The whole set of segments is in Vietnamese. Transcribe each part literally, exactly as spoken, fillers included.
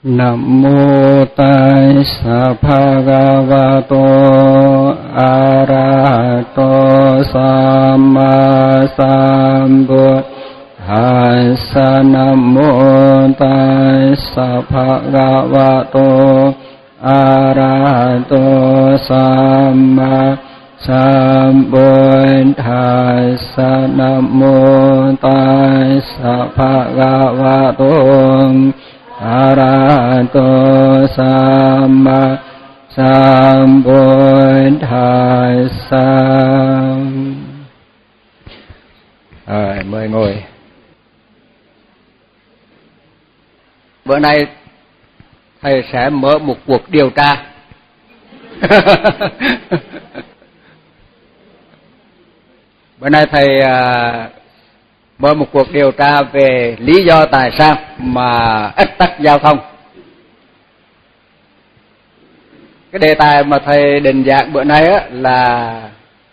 Nam mô Tassa Bhagavato Arahato Samma Sambuddhassa. Nam mô Tassa Bhagavato Arahato Samma Sambuddhassa. Nam mô Tassa Bhagavato Arahato Samma Sambuddhassa. Rồi, mời ngồi. Bữa nay thầy sẽ mở một cuộc điều tra. Bữa nay thầy uh, mở một cuộc điều tra về lý do tại sao mà ách tắc giao thông. Cái đề tài mà thầy định giảng bữa nay á là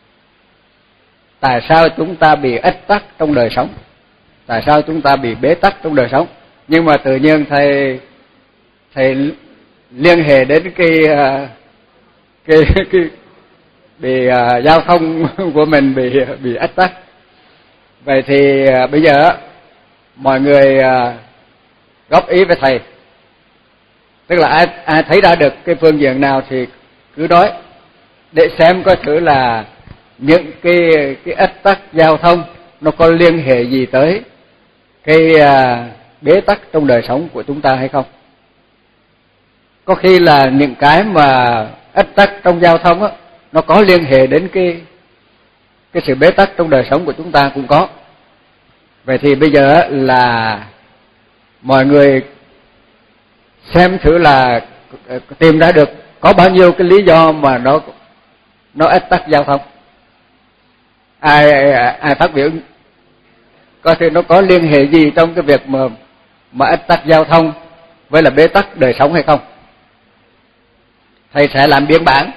tại sao chúng ta bị ách tắc trong đời sống, tại sao chúng ta bị bế tắc trong đời sống. Nhưng mà tự nhiên thầy thầy liên hệ đến cái cái cái bị uh, giao thông của mình bị bị ách tắc. Vậy thì uh, bây giờ mọi người uh, góp ý với thầy, tức là ai ai thấy ra được cái phương diện nào thì cứ nói, để xem coi thử là những cái cái ách tắc giao thông nó có liên hệ gì tới cái uh, bế tắc trong đời sống của chúng ta hay không. Có khi là những cái mà ách tắc trong giao thông á, nó có liên hệ đến cái cái sự bế tắc trong đời sống của chúng ta cũng có. Vậy thì bây giờ là mọi người xem thử là tìm ra được có bao nhiêu cái lý do mà nó nó ách tắc giao thông. Ai ai phát biểu coi thử nó có liên hệ gì trong cái việc mà mà ách tắc giao thông với là bế tắc đời sống hay không. Thầy sẽ làm biên bản.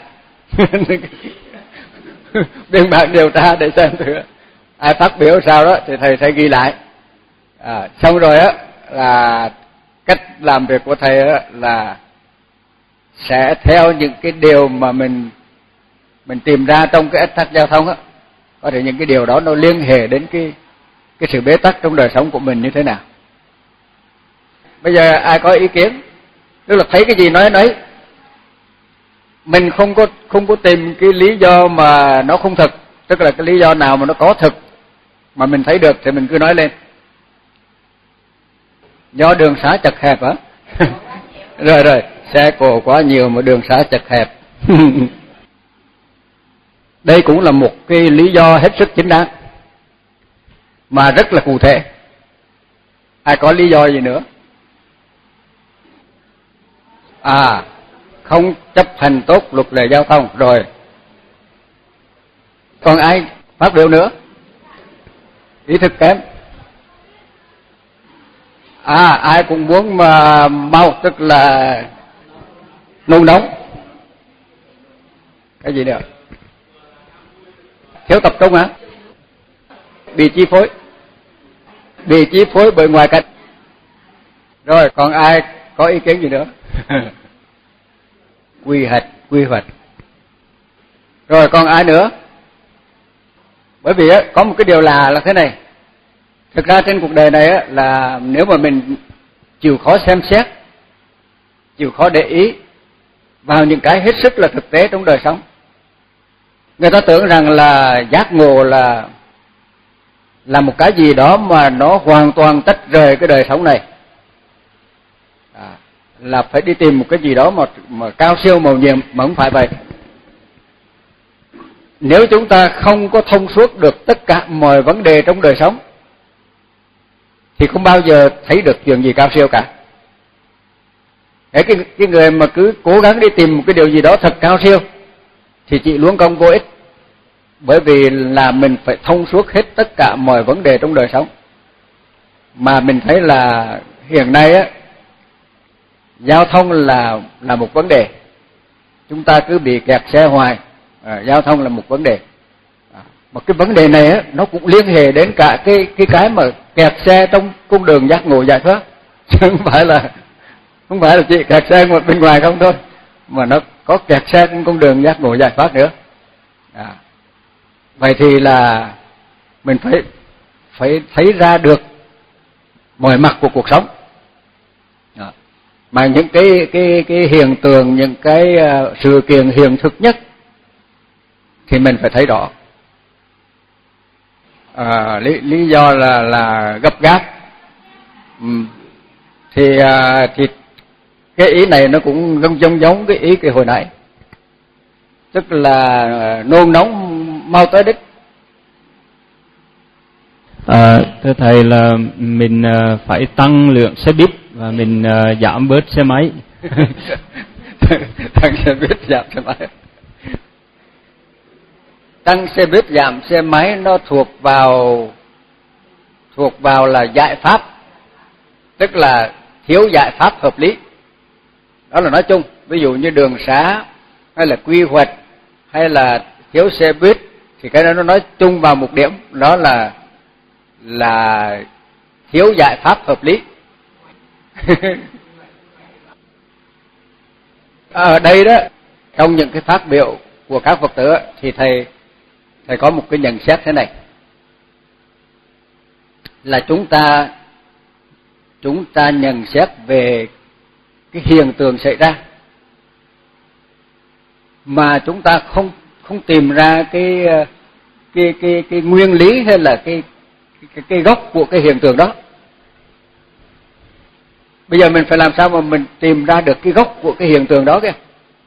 Biên bản điều tra để xem thử ai phát biểu sao đó thì thầy sẽ ghi lại. À, xong rồi á là cách làm việc của thầy á là sẽ theo những cái điều mà mình mình tìm ra trong cái ách tắc giao thông á, có thể những cái điều đó nó liên hệ đến cái cái sự bế tắc trong đời sống của mình như thế nào. Bây giờ ai có ý kiến, tức là thấy cái gì nói nấy. Mình không có không có tìm cái lý do mà nó không thực, tức là cái lý do nào mà nó có thực mà mình thấy được thì mình cứ nói lên. Do đường xá chật hẹp hả? Rồi rồi, xe cộ quá nhiều mà đường xá chật hẹp. Đây cũng là một cái lý do hết sức chính đáng mà rất là cụ thể. Ai có lý do gì nữa? À, không chấp hành tốt luật lệ giao thông. Rồi, còn ai phát biểu nữa? Ý thức kém. À, ai cũng muốn mà mau, tức là nôn nóng. Cái gì nữa? Thiếu tập trung hả? Bị chi phối. Bị chi phối bởi ngoài cảnh. Rồi, còn ai có ý kiến gì nữa? Quy hoạch, quy hoạch. Rồi, còn ai nữa? Bởi vì á, có một cái điều là là thế này. Thực ra trên cuộc đời này á, là nếu mà mình chịu khó xem xét, chịu khó để ý vào những cái hết sức là thực tế trong đời sống. Người ta tưởng rằng là giác ngộ là là một cái gì đó mà nó hoàn toàn tách rời cái đời sống này. À, là phải đi tìm một cái gì đó mà mà cao siêu màu nhiệm, mà không phải vậy. Nếu chúng ta không có thông suốt được tất cả mọi vấn đề trong đời sống thì không bao giờ thấy được chuyện gì cao siêu cả. Cái, cái người mà cứ cố gắng đi tìm một cái điều gì đó thật cao siêu thì chỉ luống công vô ích. Bởi vì là mình phải thông suốt hết tất cả mọi vấn đề trong đời sống. Mà mình thấy là hiện nay á, giao thông là là một vấn đề. Chúng ta cứ bị kẹt xe hoài. À, giao thông là một vấn đề. À, mà cái vấn đề này á, nó cũng liên hệ đến cả cái cái cái mà kẹt xe trong cung đường giác ngộ giải thoát, chứ không phải là Không phải là chỉ kẹt xe một bên ngoài không thôi, mà nó có kẹt xe trên con đường giác ngộ giải thoát nữa. À, vậy thì là mình phải phải thấy ra được mọi mặt của cuộc sống. À, mà những cái cái cái hiện tượng, những cái uh, sự kiện hiện thực nhất thì mình phải thấy rõ. À, lý lý do là là gấp gáp. Ừ. Thì uh, thì cái ý này nó cũng giống giống giống cái ý cái hồi nãy, tức là nôn nóng mau tới đích. À, thưa thầy là mình phải tăng lượng xe buýt và mình giảm bớt xe máy. Tăng xe buýt giảm xe máy. Tăng xe buýt giảm xe máy nó thuộc vào thuộc vào là giải pháp, tức là thiếu giải pháp hợp lý. Đó là nói chung, ví dụ như đường xá hay là quy hoạch hay là thiếu xe buýt thì cái đó nó nói chung vào một điểm, đó là là thiếu giải pháp hợp lý. Ở đây đó, trong những cái phát biểu của các Phật tử thì thầy thầy có một cái nhận xét thế này, là chúng ta chúng ta nhận xét về cái hiện tượng xảy ra mà chúng ta không không tìm ra cái cái cái cái nguyên lý hay là cái cái cái gốc của cái hiện tượng đó. Bây giờ mình phải làm sao mà mình tìm ra được cái gốc của cái hiện tượng đó kìa.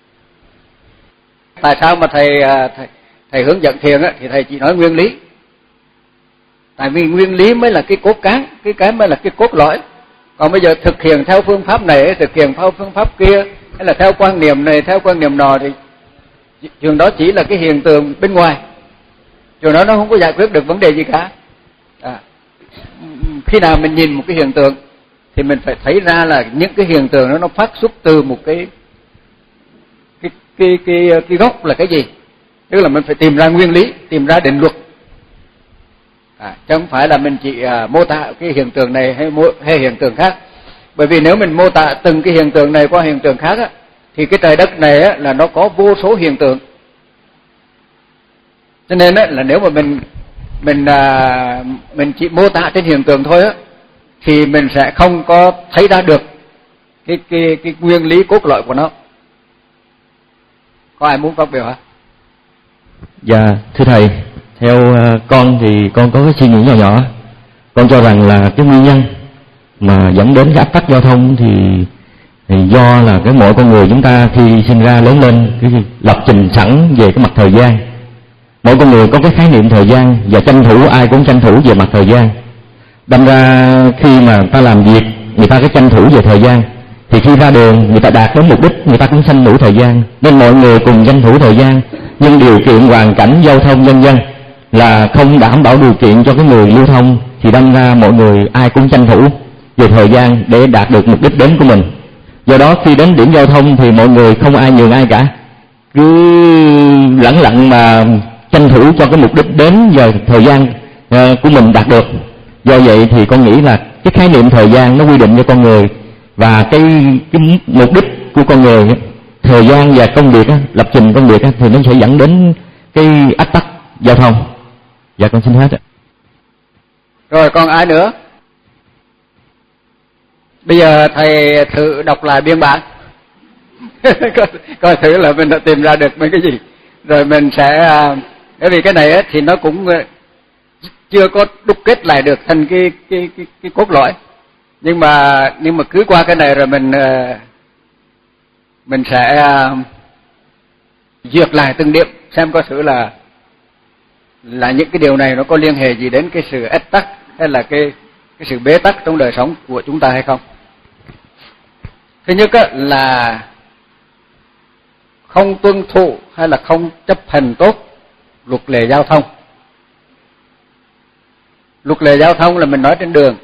Tại sao mà thầy thầy, thầy hướng dẫn thiền á thì thầy chỉ nói nguyên lý. Tại vì nguyên lý mới là cái cốt cán, cái cái mới là cái cốt lõi. Còn bây giờ thực hiện theo phương pháp này, thực hiện theo phương pháp kia, hay là theo quan niệm này, theo quan niệm nọ thì trường đó chỉ là cái hiện tượng bên ngoài. Trường đó nó không có giải quyết được vấn đề gì cả. À, khi nào mình nhìn một cái hiện tượng thì mình phải thấy ra là những cái hiện tượng đó nó phát xuất từ một cái cái cái cái cái gốc là cái gì. Tức là mình phải tìm ra nguyên lý, tìm ra định luật. À, chứ không phải là mình chỉ à, mô tả cái hiện tượng này hay, mô, hay hiện tượng khác. Bởi vì nếu mình mô tả từng cái hiện tượng này qua hiện tượng khác á, thì cái trời đất này á, là nó có vô số hiện tượng. Cho nên á, là nếu mà mình mình à, mình chỉ mô tả trên hiện tượng thôi á, thì mình sẽ không có thấy ra được cái cái cái nguyên lý cốt lõi của nó. Có ai muốn phát biểu hả? Dạ, thưa thầy, theo uh, con thì con có cái suy nghĩ nhỏ nhỏ. Con cho rằng là cái nguyên nhân mà dẫn đến cái ách tắc giao thông thì, thì do là cái mỗi con người chúng ta khi sinh ra lớn lên cái lập trình sẵn về cái mặt thời gian. Mỗi con người có cái khái niệm thời gian và tranh thủ, ai cũng tranh thủ về mặt thời gian. Đâm ra khi mà ta làm việc, người ta cái tranh thủ về thời gian, thì khi ra đường người ta đạt đến mục đích, người ta cũng tranh thủ thời gian. Nên mọi người cùng tranh thủ thời gian, nhưng điều kiện hoàn cảnh giao thông nhân dân là không đảm bảo điều kiện cho cái người lưu thông, thì đâm ra mọi người ai cũng tranh thủ về thời gian để đạt được mục đích đến của mình. Do đó khi đến điểm giao thông thì mọi người không ai nhường ai cả, cứ lẳng lặng mà tranh thủ cho cái mục đích đến và thời gian của mình đạt được. Do vậy thì con nghĩ là cái khái niệm thời gian nó quy định cho con người, và cái, cái mục đích của con người, thời gian và công việc, lập trình công việc thì nó sẽ dẫn đến cái ách tắc giao thông. Dạ con xin hết ạ. Rồi còn ai nữa? Bây giờ thầy thử đọc lại biên bản. coi, coi thử là mình đã tìm ra được mấy cái gì. Rồi mình sẽ, bởi vì cái này ấy, thì nó cũng chưa có đúc kết lại được thành cái cái cái, cái cốt lõi. Nhưng mà nhưng mà cứ qua cái này rồi mình mình sẽ duyệt lại từng điểm, xem có thử là là những cái điều này nó có liên hệ gì đến cái sự ách tắc hay là cái cái sự bế tắc trong đời sống của chúng ta hay không. Thứ nhất á, là không tuân thủ hay là không chấp hành tốt luật lệ giao thông. Luật lệ giao thông là mình nói trên đường.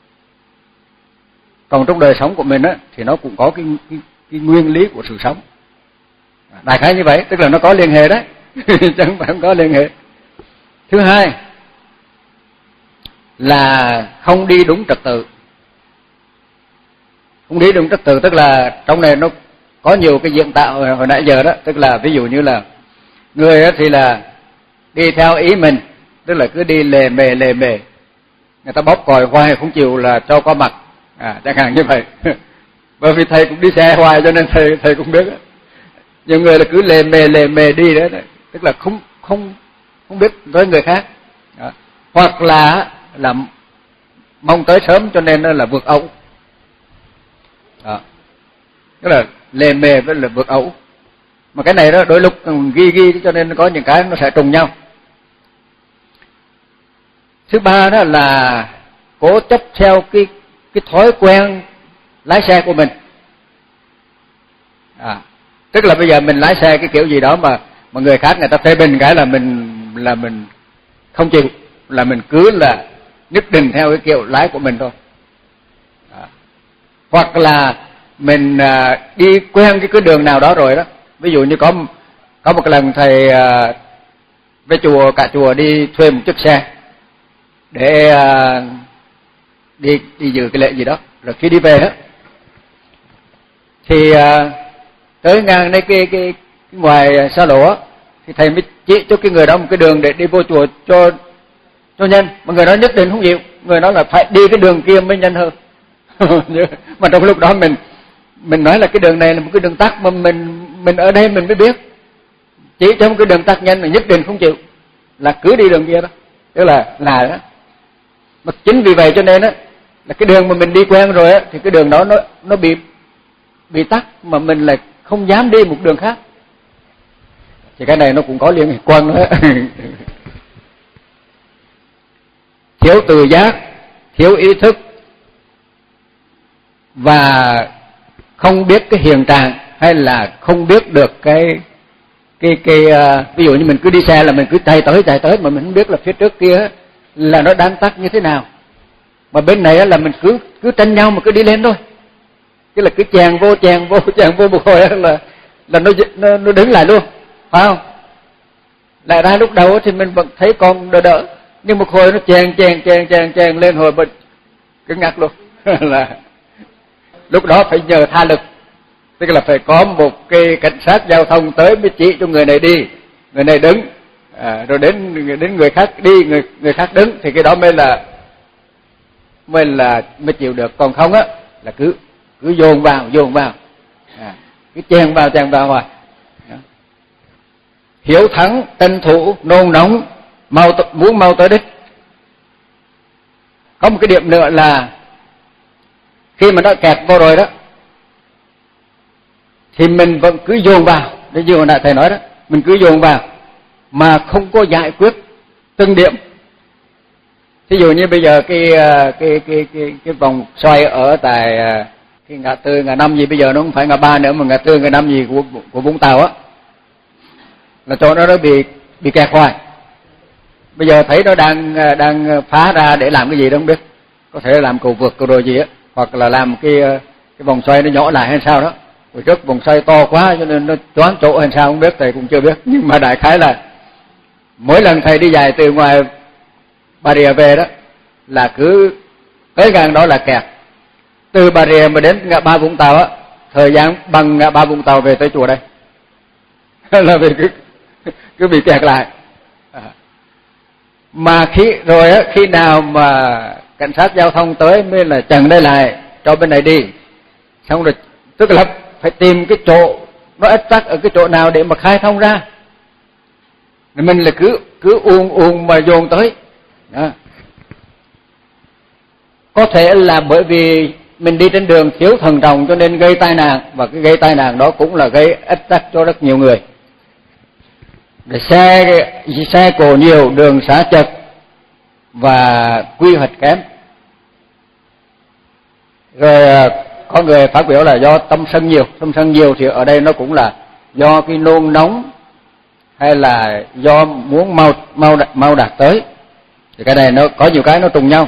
Còn trong đời sống của mình á, thì nó cũng có cái, cái, cái nguyên lý của sự sống. Đại khái như vậy, tức là nó có liên hệ đấy, chứ không phải không có liên hệ. Thứ hai là không đi đúng trật tự. Không đi đúng trật tự, tức là trong này nó có nhiều cái diễn tạo hồi nãy giờ đó, tức là ví dụ như là người thì là đi theo ý mình, tức là cứ đi lề mề lề mề, người ta bóp còi hoài không chịu là cho qua mặt, à chẳng hạn như vậy. Bởi vì thầy cũng đi xe hoài cho nên thầy thầy cũng biết đó. Nhiều người là cứ lề mề lề mề đi đó, tức là không không không biết tới người khác đó. Hoặc là là mong tới sớm cho nên là vượt ẩu đó. Tức là lề mề với là vượt ẩu, mà cái này đó đôi lúc ghi ghi cho nên có những cái nó sẽ trùng nhau. Thứ ba đó là cố chấp theo cái cái thói quen lái xe của mình, à, tức là bây giờ mình lái xe cái kiểu gì đó mà mà người khác người ta phê bình cái là mình là mình không chịu, là mình cứ là nhất định theo cái kiểu lái của mình thôi, à. Hoặc là mình à, đi quen cái cái đường nào đó rồi đó, ví dụ như có có một lần thầy à, về chùa cả chùa đi thuê một chiếc xe để à, đi đi dự cái lễ gì đó, rồi khi đi về đó thì à, tới ngang đây cái, cái cái ngoài xa lộ á, thì thầy mới chỉ cho cái người đó một cái đường để đi vô chùa cho cho nhanh, mà người đó nhất định không chịu, người đó là phải đi cái đường kia mới nhanh hơn. Mà trong lúc đó mình mình nói là cái đường này là một cái đường tắt mà mình mình ở đây mình mới biết, chỉ cho một cái đường tắt nhanh mà nhất định không chịu, là cứ đi đường kia đó, tức là là đó. Mà chính vì vậy cho nên á là cái đường mà mình đi quen rồi á thì cái đường đó nó nó bị bị tắc, mà mình lại không dám đi một đường khác, thì cái này nó cũng có liên quan đó. Thiếu tự giác, thiếu ý thức và không biết cái hiện trạng, hay là không biết được cái cái cái uh, ví dụ như mình cứ đi xe là mình cứ chạy tới chạy tới mà mình không biết là phía trước kia là nó đang tắc như thế nào, mà bên này là mình cứ cứ tranh nhau mà cứ đi lên thôi, cái là cứ chèn vô chèn vô chèn vô một hồi là là nó nó, nó đứng lại luôn, phải không? Lại ra lúc đầu thì mình vẫn thấy còn đỡ đỡ, nhưng một hồi nó chèn chèn chèn chèn chèn lên hồi mình cứ ngắt luôn. Là lúc đó phải nhờ tha lực, tức là phải có một cái cảnh sát giao thông tới mới chỉ cho người này đi, người này đứng, à, rồi đến đến người khác đi, người người khác đứng, thì cái đó mới là mới là mới chịu được, còn không á là cứ cứ dồn vào dồn vào, à, cứ chen vào chen vào hoài. Hiếu thắng, tranh thủ, nôn nóng, mau muốn mau tới đích. Có một cái điểm nữa là khi mà nó kẹt vô rồi đó thì mình vẫn cứ dồn vào, để như hồi nãy thầy nói đó, mình cứ dồn vào mà không có giải quyết từng điểm. Thí dụ như bây giờ cái cái cái cái cái vòng xoay ở tại cái ngã tư ngã năm gì, bây giờ nó không phải ngã ba nữa mà ngã tư ngã năm gì của của Vũng Tàu á, là chỗ đó nó bị bị kẹt hoài. Bây giờ thấy nó đang đang phá ra để làm cái gì đó không biết, có thể làm cầu vượt cầu rồi gì á, hoặc là làm cái cái vòng xoay nó nhỏ lại hay sao đó. Hồi trước vòng xoay to quá cho nên nó choáng chỗ hay sao không biết, thầy cũng chưa biết, nhưng mà đại khái là mỗi lần thầy đi dài từ ngoài Bà Rịa về đó là cứ tới ngang đó là kẹt. Từ Bà Rịa mà đến ngã ba Vũng Tàu á, thời gian bằng ngã ba Vũng Tàu về tới chùa đây. Là vì cứ cứ bị kẹt lại. À. Mà khi rồi á, khi nào mà cảnh sát giao thông tới mới là chặn đây lại cho bên này đi, xong rồi tức là phải tìm cái chỗ nó ách tắc ở cái chỗ nào để mà khai thông ra. Mình là cứ cứ uồn uồn mà dồn tới. Đó. Có thể là bởi vì mình đi trên đường thiếu thận trọng cho nên gây tai nạn, và cái gây tai nạn đó cũng là gây ách tắc cho rất nhiều người. Để xe xe cộ nhiều, đường xá chật và quy hoạch kém. Rồi có người phát biểu là do tâm sân nhiều, tâm sân nhiều thì ở đây nó cũng là do cái nôn nóng hay là do muốn mau mau mau đạt tới. Thì cái này nó có nhiều cái nó trùng nhau.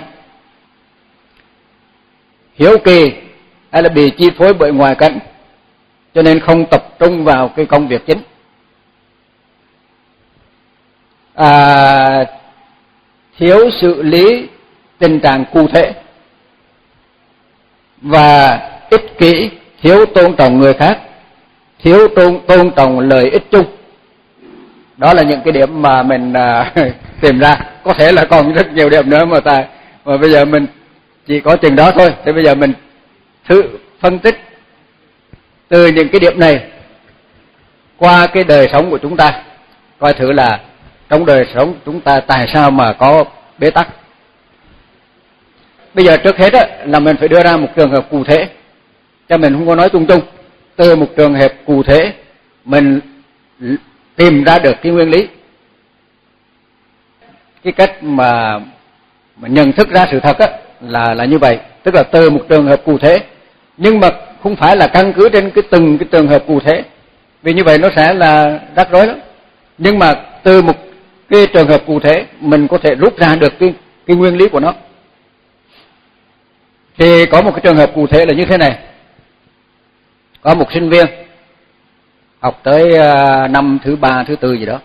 Hiếu kỳ hay là bị chi phối bởi ngoại cảnh cho nên không tập trung vào cái công việc chính. À, thiếu xử lý tình trạng cụ thể và ích ích kỷ, thiếu tôn trọng người khác, thiếu tôn, tôn trọng lợi ích chung. Đó là những cái điểm mà mình à, tìm ra. Có thể là còn rất nhiều điểm nữa mà ta mà bây giờ mình chỉ có chừng đó thôi. Thế bây giờ mình thử phân tích từ những cái điểm này qua cái đời sống của chúng ta, coi thử là trong đời sống chúng ta tại sao mà có bế tắc. Bây giờ trước hết á, là mình phải đưa ra một trường hợp cụ thể, cho mình không có nói chung chung. Từ một trường hợp cụ thể mình tìm ra được cái nguyên lý. Cái cách mà, mà nhận thức ra sự thật á, là là như vậy, tức là từ một trường hợp cụ thể, nhưng mà không phải là căn cứ trên cái từng cái trường hợp cụ thể, vì như vậy nó sẽ là rắc rối lắm. Nhưng mà từ một cái trường hợp cụ thể mình có thể rút ra được cái cái nguyên lý của nó. Thì có một cái trường hợp cụ thể là như thế này. Có một sinh viên học tới năm thứ ba, thứ tư gì đó,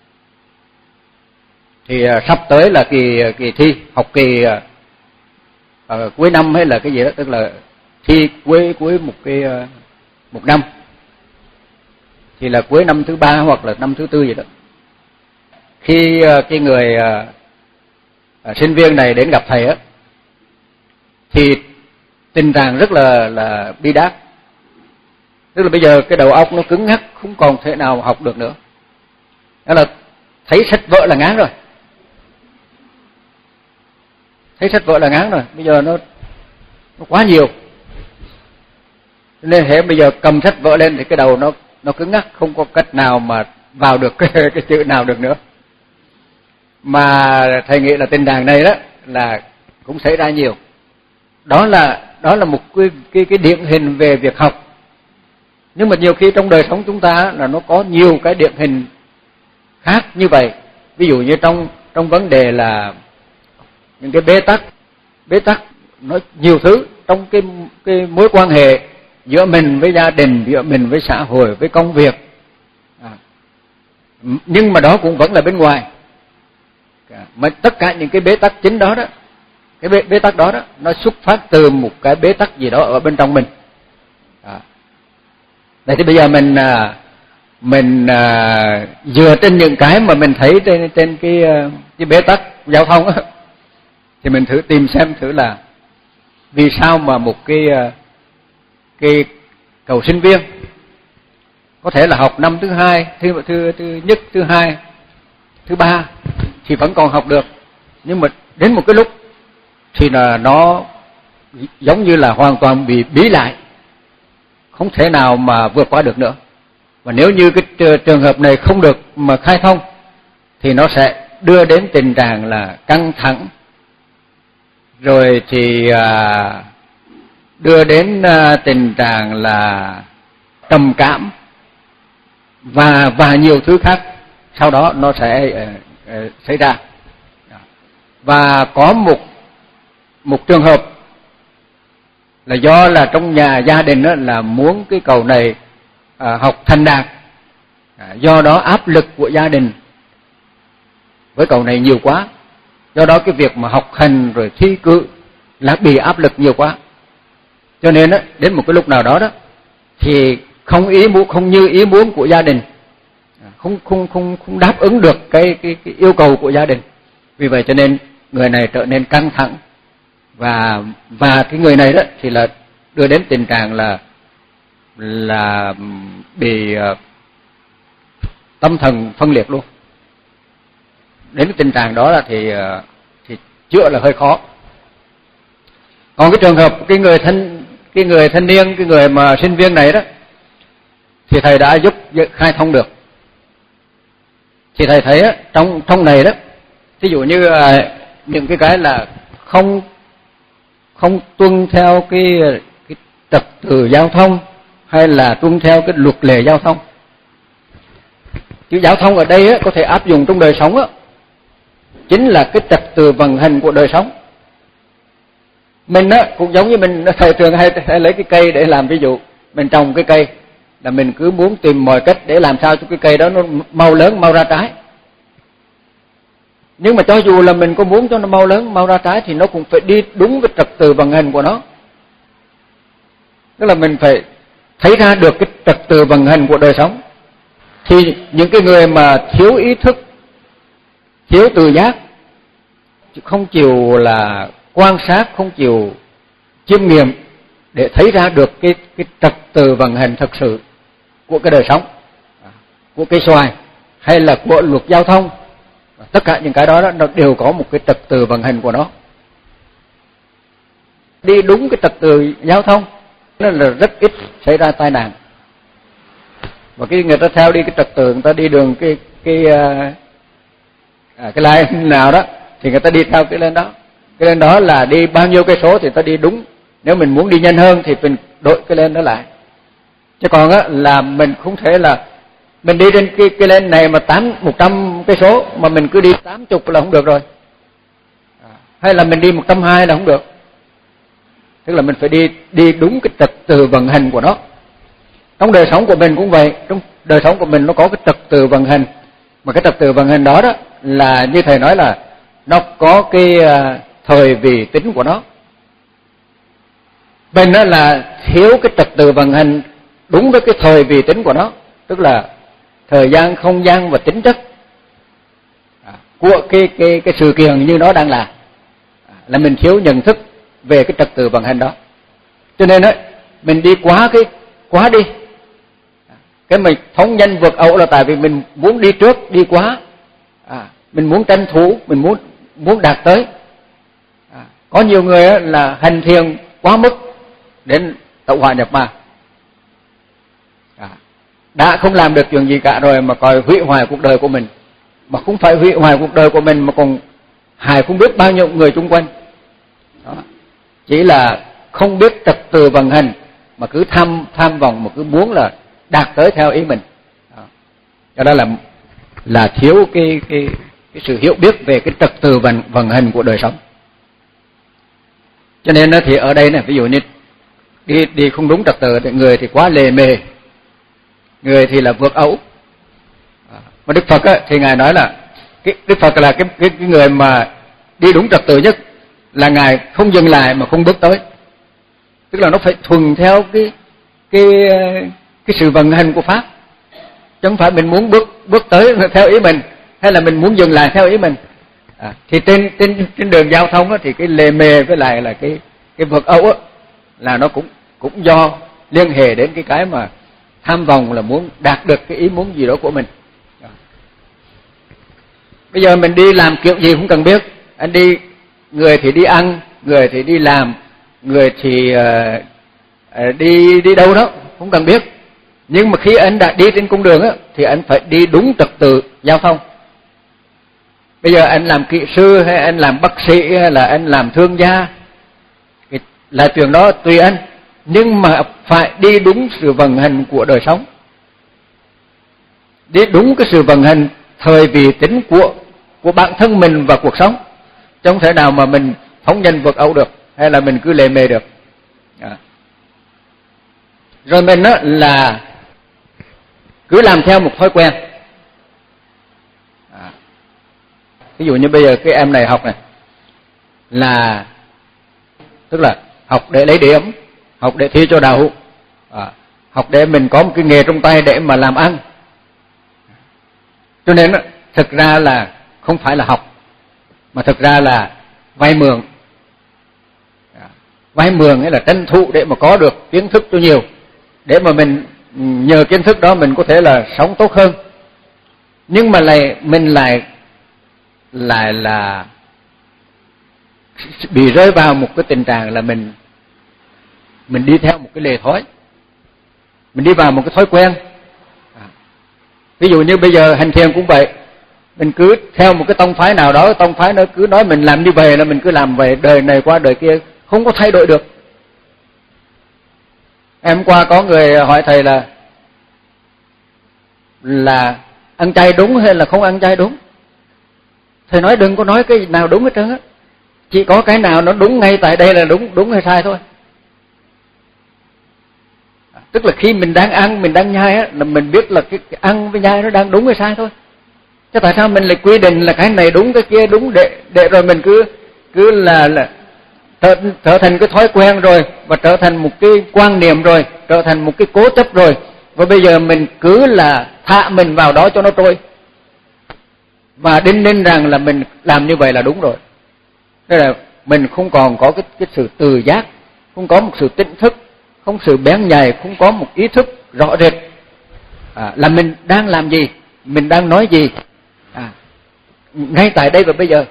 thì sắp tới là kỳ kỳ thi, học kỳ uh, cuối năm hay là cái gì đó, tức là thi cuối cuối một cái uh, một năm, thì là cuối năm thứ ba hoặc là năm thứ tư gì đó. Khi uh, cái người uh, uh, sinh viên này đến gặp thầy á, thì tình trạng rất là là bi đát. Tức là bây giờ cái đầu óc nó cứng ngắc, không còn thể nào học được nữa. Đó là thấy sách vở là ngán rồi. Thấy sách vở là ngán rồi, bây giờ nó nó quá nhiều. Nên hệ bây giờ cầm sách vở lên thì cái đầu nó nó cứng ngắc, không có cách nào mà vào được cái, cái chữ nào được nữa. Mà thầy nghĩ là tình trạng này đó là cũng xảy ra nhiều. Đó là đó là một cái cái cái điển hình về việc học. Nhưng mà nhiều khi trong đời sống chúng ta là nó có nhiều cái điển hình khác như vậy. Ví dụ như trong trong vấn đề là những cái bế tắc, bế tắc nó nhiều thứ trong cái cái mối quan hệ giữa mình với gia đình, giữa mình với xã hội, với công việc. À, nhưng mà đó cũng vẫn là bên ngoài. Mà tất cả những cái bế tắc chính đó đó, cái bế, bế tắc đó đó nó xuất phát từ một cái bế tắc gì đó ở bên trong mình. À. Vậy thì bây giờ mình mình à, dựa trên những cái mà mình thấy trên trên cái cái bế tắc giao thông á, thì mình thử tìm xem thử là vì sao mà một cái cái cậu sinh viên có thể là học năm thứ hai, thứ thứ thứ nhất, thứ hai, thứ ba thì vẫn còn học được, nhưng mà đến một cái lúc thì là nó giống như là hoàn toàn bị bí lại, không thể nào mà vượt qua được nữa. Và nếu như cái trường hợp này không được mà khai thông thì nó sẽ đưa đến tình trạng là căng thẳng, rồi thì à, đưa đến à, tình trạng là trầm cảm và và nhiều thứ khác sau đó nó sẽ à, à, xảy ra. Và có một một trường hợp là do là trong nhà gia đình đó là muốn cái cậu này à, học thành đạt, à, do đó áp lực của gia đình với cậu này nhiều quá, do đó cái việc mà học hành rồi thi cử là bị áp lực nhiều quá, cho nên đó, đến một cái lúc nào đó đó thì không ý muốn không như ý muốn của gia đình, không không không không đáp ứng được cái cái, cái yêu cầu của gia đình. Vì vậy cho nên người này trở nên căng thẳng, và và cái người này đó thì là đưa đến tình trạng là là bị uh, tâm thần phân liệt luôn. Đến cái tình trạng đó là thì uh, thì chữa là hơi khó. Còn cái trường hợp cái người thanh cái người thanh niên, cái người mà sinh viên này đó thì thầy đã giúp khai thông được. Thì thầy thấy á, trong trong này đó, ví dụ như uh, những cái cái là không không tuân theo cái cái trật tự giao thông hay là tuân theo cái luật lệ giao thông. Chữ giao thông ở đây á, có thể áp dụng trong đời sống á, chính là cái trật tự vận hành của đời sống. Mình á cũng giống như mình thầy trường hay, hay lấy cái cây để làm ví dụ, mình trồng cái cây là mình cứ muốn tìm mọi cách để làm sao cho cái cây đó nó mau lớn, mau ra trái. Nhưng mà cho dù là mình có muốn cho nó mau lớn, mau ra trái thì nó cũng phải đi đúng với trật tự vận hành của nó. Tức là mình phải thấy ra được cái trật tự vận hành của đời sống. Thì những cái người mà thiếu ý thức, thiếu tự giác, không chịu là quan sát, không chịu chiêm nghiệm để thấy ra được cái cái trật tự vận hành thật sự của cái đời sống, của cây xoài hay là của luật giao thông, tất cả những cái đó, đó nó đều có một cái trật tự vận hành của nó. Đi đúng cái trật tự giao thông nên là rất ít xảy ra tai nạn. Và cái người ta theo đi cái trật tự, người ta đi đường cái cái à, cái line nào đó thì người ta đi theo cái lên đó. Cái lên đó là đi bao nhiêu cây số thì ta đi đúng. Nếu mình muốn đi nhanh hơn thì mình đổi cái lên đó lại. Chứ còn á là mình không thể là mình đi trên cái cái lên này mà tám một trăm cây số mà mình cứ đi tám chục là không được rồi. À, hay là mình đi một trăm hai là không được. Tức là mình phải đi đi đúng cái trật tự vận hành của nó. Trong đời sống của mình cũng vậy, trong đời sống của mình nó có cái trật tự vận hành. Mà cái trật tự vận hành đó đó là như thầy nói là nó có cái thời vị tính của nó. Mình đó là thiếu cái trật tự vận hành đúng với cái thời vị tính của nó, tức là thời gian, không gian và tính chất của cái cái cái sự kiện như nó đang là là mình thiếu nhận thức về cái trật tự vận hành đó. Cho nên đó mình đi quá cái quá đi. Cái mình phóng nhanh vượt ẩu là tại vì mình muốn đi trước, đi quá. À, mình muốn tranh thủ, mình muốn muốn đạt tới. À, có nhiều người là hành thiền quá mức đến tẩu hỏa nhập ma. À, đã không làm được chuyện gì cả rồi mà coi hủy hoại cuộc đời của mình. Mà không phải hủy hoại cuộc đời của mình mà còn hại không biết bao nhiêu người chung quanh. Đó. Chỉ là không biết trật tự vận hành mà cứ tham tham vọng mà cứ muốn là đạt tới theo ý mình. Đó. Cho đó là là thiếu cái cái cái sự hiểu biết về cái trật tự vận vận hành của đời sống. Cho nên nó thì ở đây này, ví dụ như đi đi không đúng trật tự, người thì quá lề mề, người thì là vượt ẩu. Mà Đức Phật á, thì ngài nói là cái Đức Phật là cái, cái cái người mà đi đúng trật tự nhất, là ngài không dừng lại mà không bước tới. Tức là nó phải thuần theo cái cái cái sự vận hành của pháp, chứ không phải mình muốn bước bước tới theo ý mình hay là mình muốn dừng lại theo ý mình. À, thì trên trên trên đường giao thông á, thì cái lề mề với lại là cái cái vượt ẩu á, là nó cũng cũng do liên hệ đến cái cái mà tham vọng là muốn đạt được cái ý muốn gì đó của mình. À. Bây giờ mình đi làm kiểu gì cũng cần biết. Anh đi, người thì đi ăn, người thì đi làm, người thì uh, uh, đi đi đâu đó cũng cần biết. Nhưng mà khi anh đã đi trên cung đường á, thì anh phải đi đúng trật tự giao thông. Bây giờ anh làm kỹ sư hay anh làm bác sĩ hay là anh làm thương gia, là chuyện đó tùy anh, nhưng mà phải đi đúng sự vận hành của đời sống, đi đúng cái sự vận hành thời vị tính của của bản thân mình và cuộc sống, chứ không thể nào mà mình phóng nhanh vượt ẩu được hay là mình cứ lề mề được. À. Rồi mình đó là cứ làm theo một thói quen. À. Ví dụ như bây giờ cái em này học này là tức là học để lấy điểm, học để thi cho đậu, à, học để mình có một cái nghề trong tay để mà làm ăn. Cho nên thực ra là không phải là học, mà thực ra là vay mượn. À, vay mượn ấy là tranh thủ để mà có được kiến thức cho nhiều, để mà mình nhờ kiến thức đó mình có thể là sống tốt hơn. Nhưng mà lại mình lại lại là bị rơi vào một cái tình trạng là mình mình đi theo một cái lề thói, mình đi vào một cái thói quen. À, ví dụ như bây giờ hành thiền cũng vậy, mình cứ theo một cái tông phái nào đó, tông phái nó cứ nói mình làm như vậy là mình cứ làm vậy, đời này qua đời kia không có thay đổi được. Em qua có người hỏi thầy là là ăn chay đúng hay là không ăn chay đúng. Thầy nói đừng có nói cái nào đúng hết trơn á, chỉ có cái nào nó đúng ngay tại đây là đúng, đúng hay sai thôi. Tức là khi mình đang ăn, mình đang nhai á, là mình biết là cái, cái ăn với nhai nó đang đúng hay sai thôi. Chứ tại sao mình lại quy định là cái này đúng, cái kia đúng, để để rồi mình cứ cứ là là trở, trở thành cái thói quen rồi, và trở thành một cái quan niệm rồi, trở thành một cái cố chấp rồi, và bây giờ mình cứ là thả mình vào đó cho nó trôi, và đinh ninh rằng là mình làm như vậy là đúng rồi. Thế là mình không còn có cái, cái sự tự giác, không có một sự tỉnh thức, không sự bén nhạy, không có một ý thức rõ rệt à, là mình đang làm gì, mình đang nói gì à, ngay tại đây và bây giờ.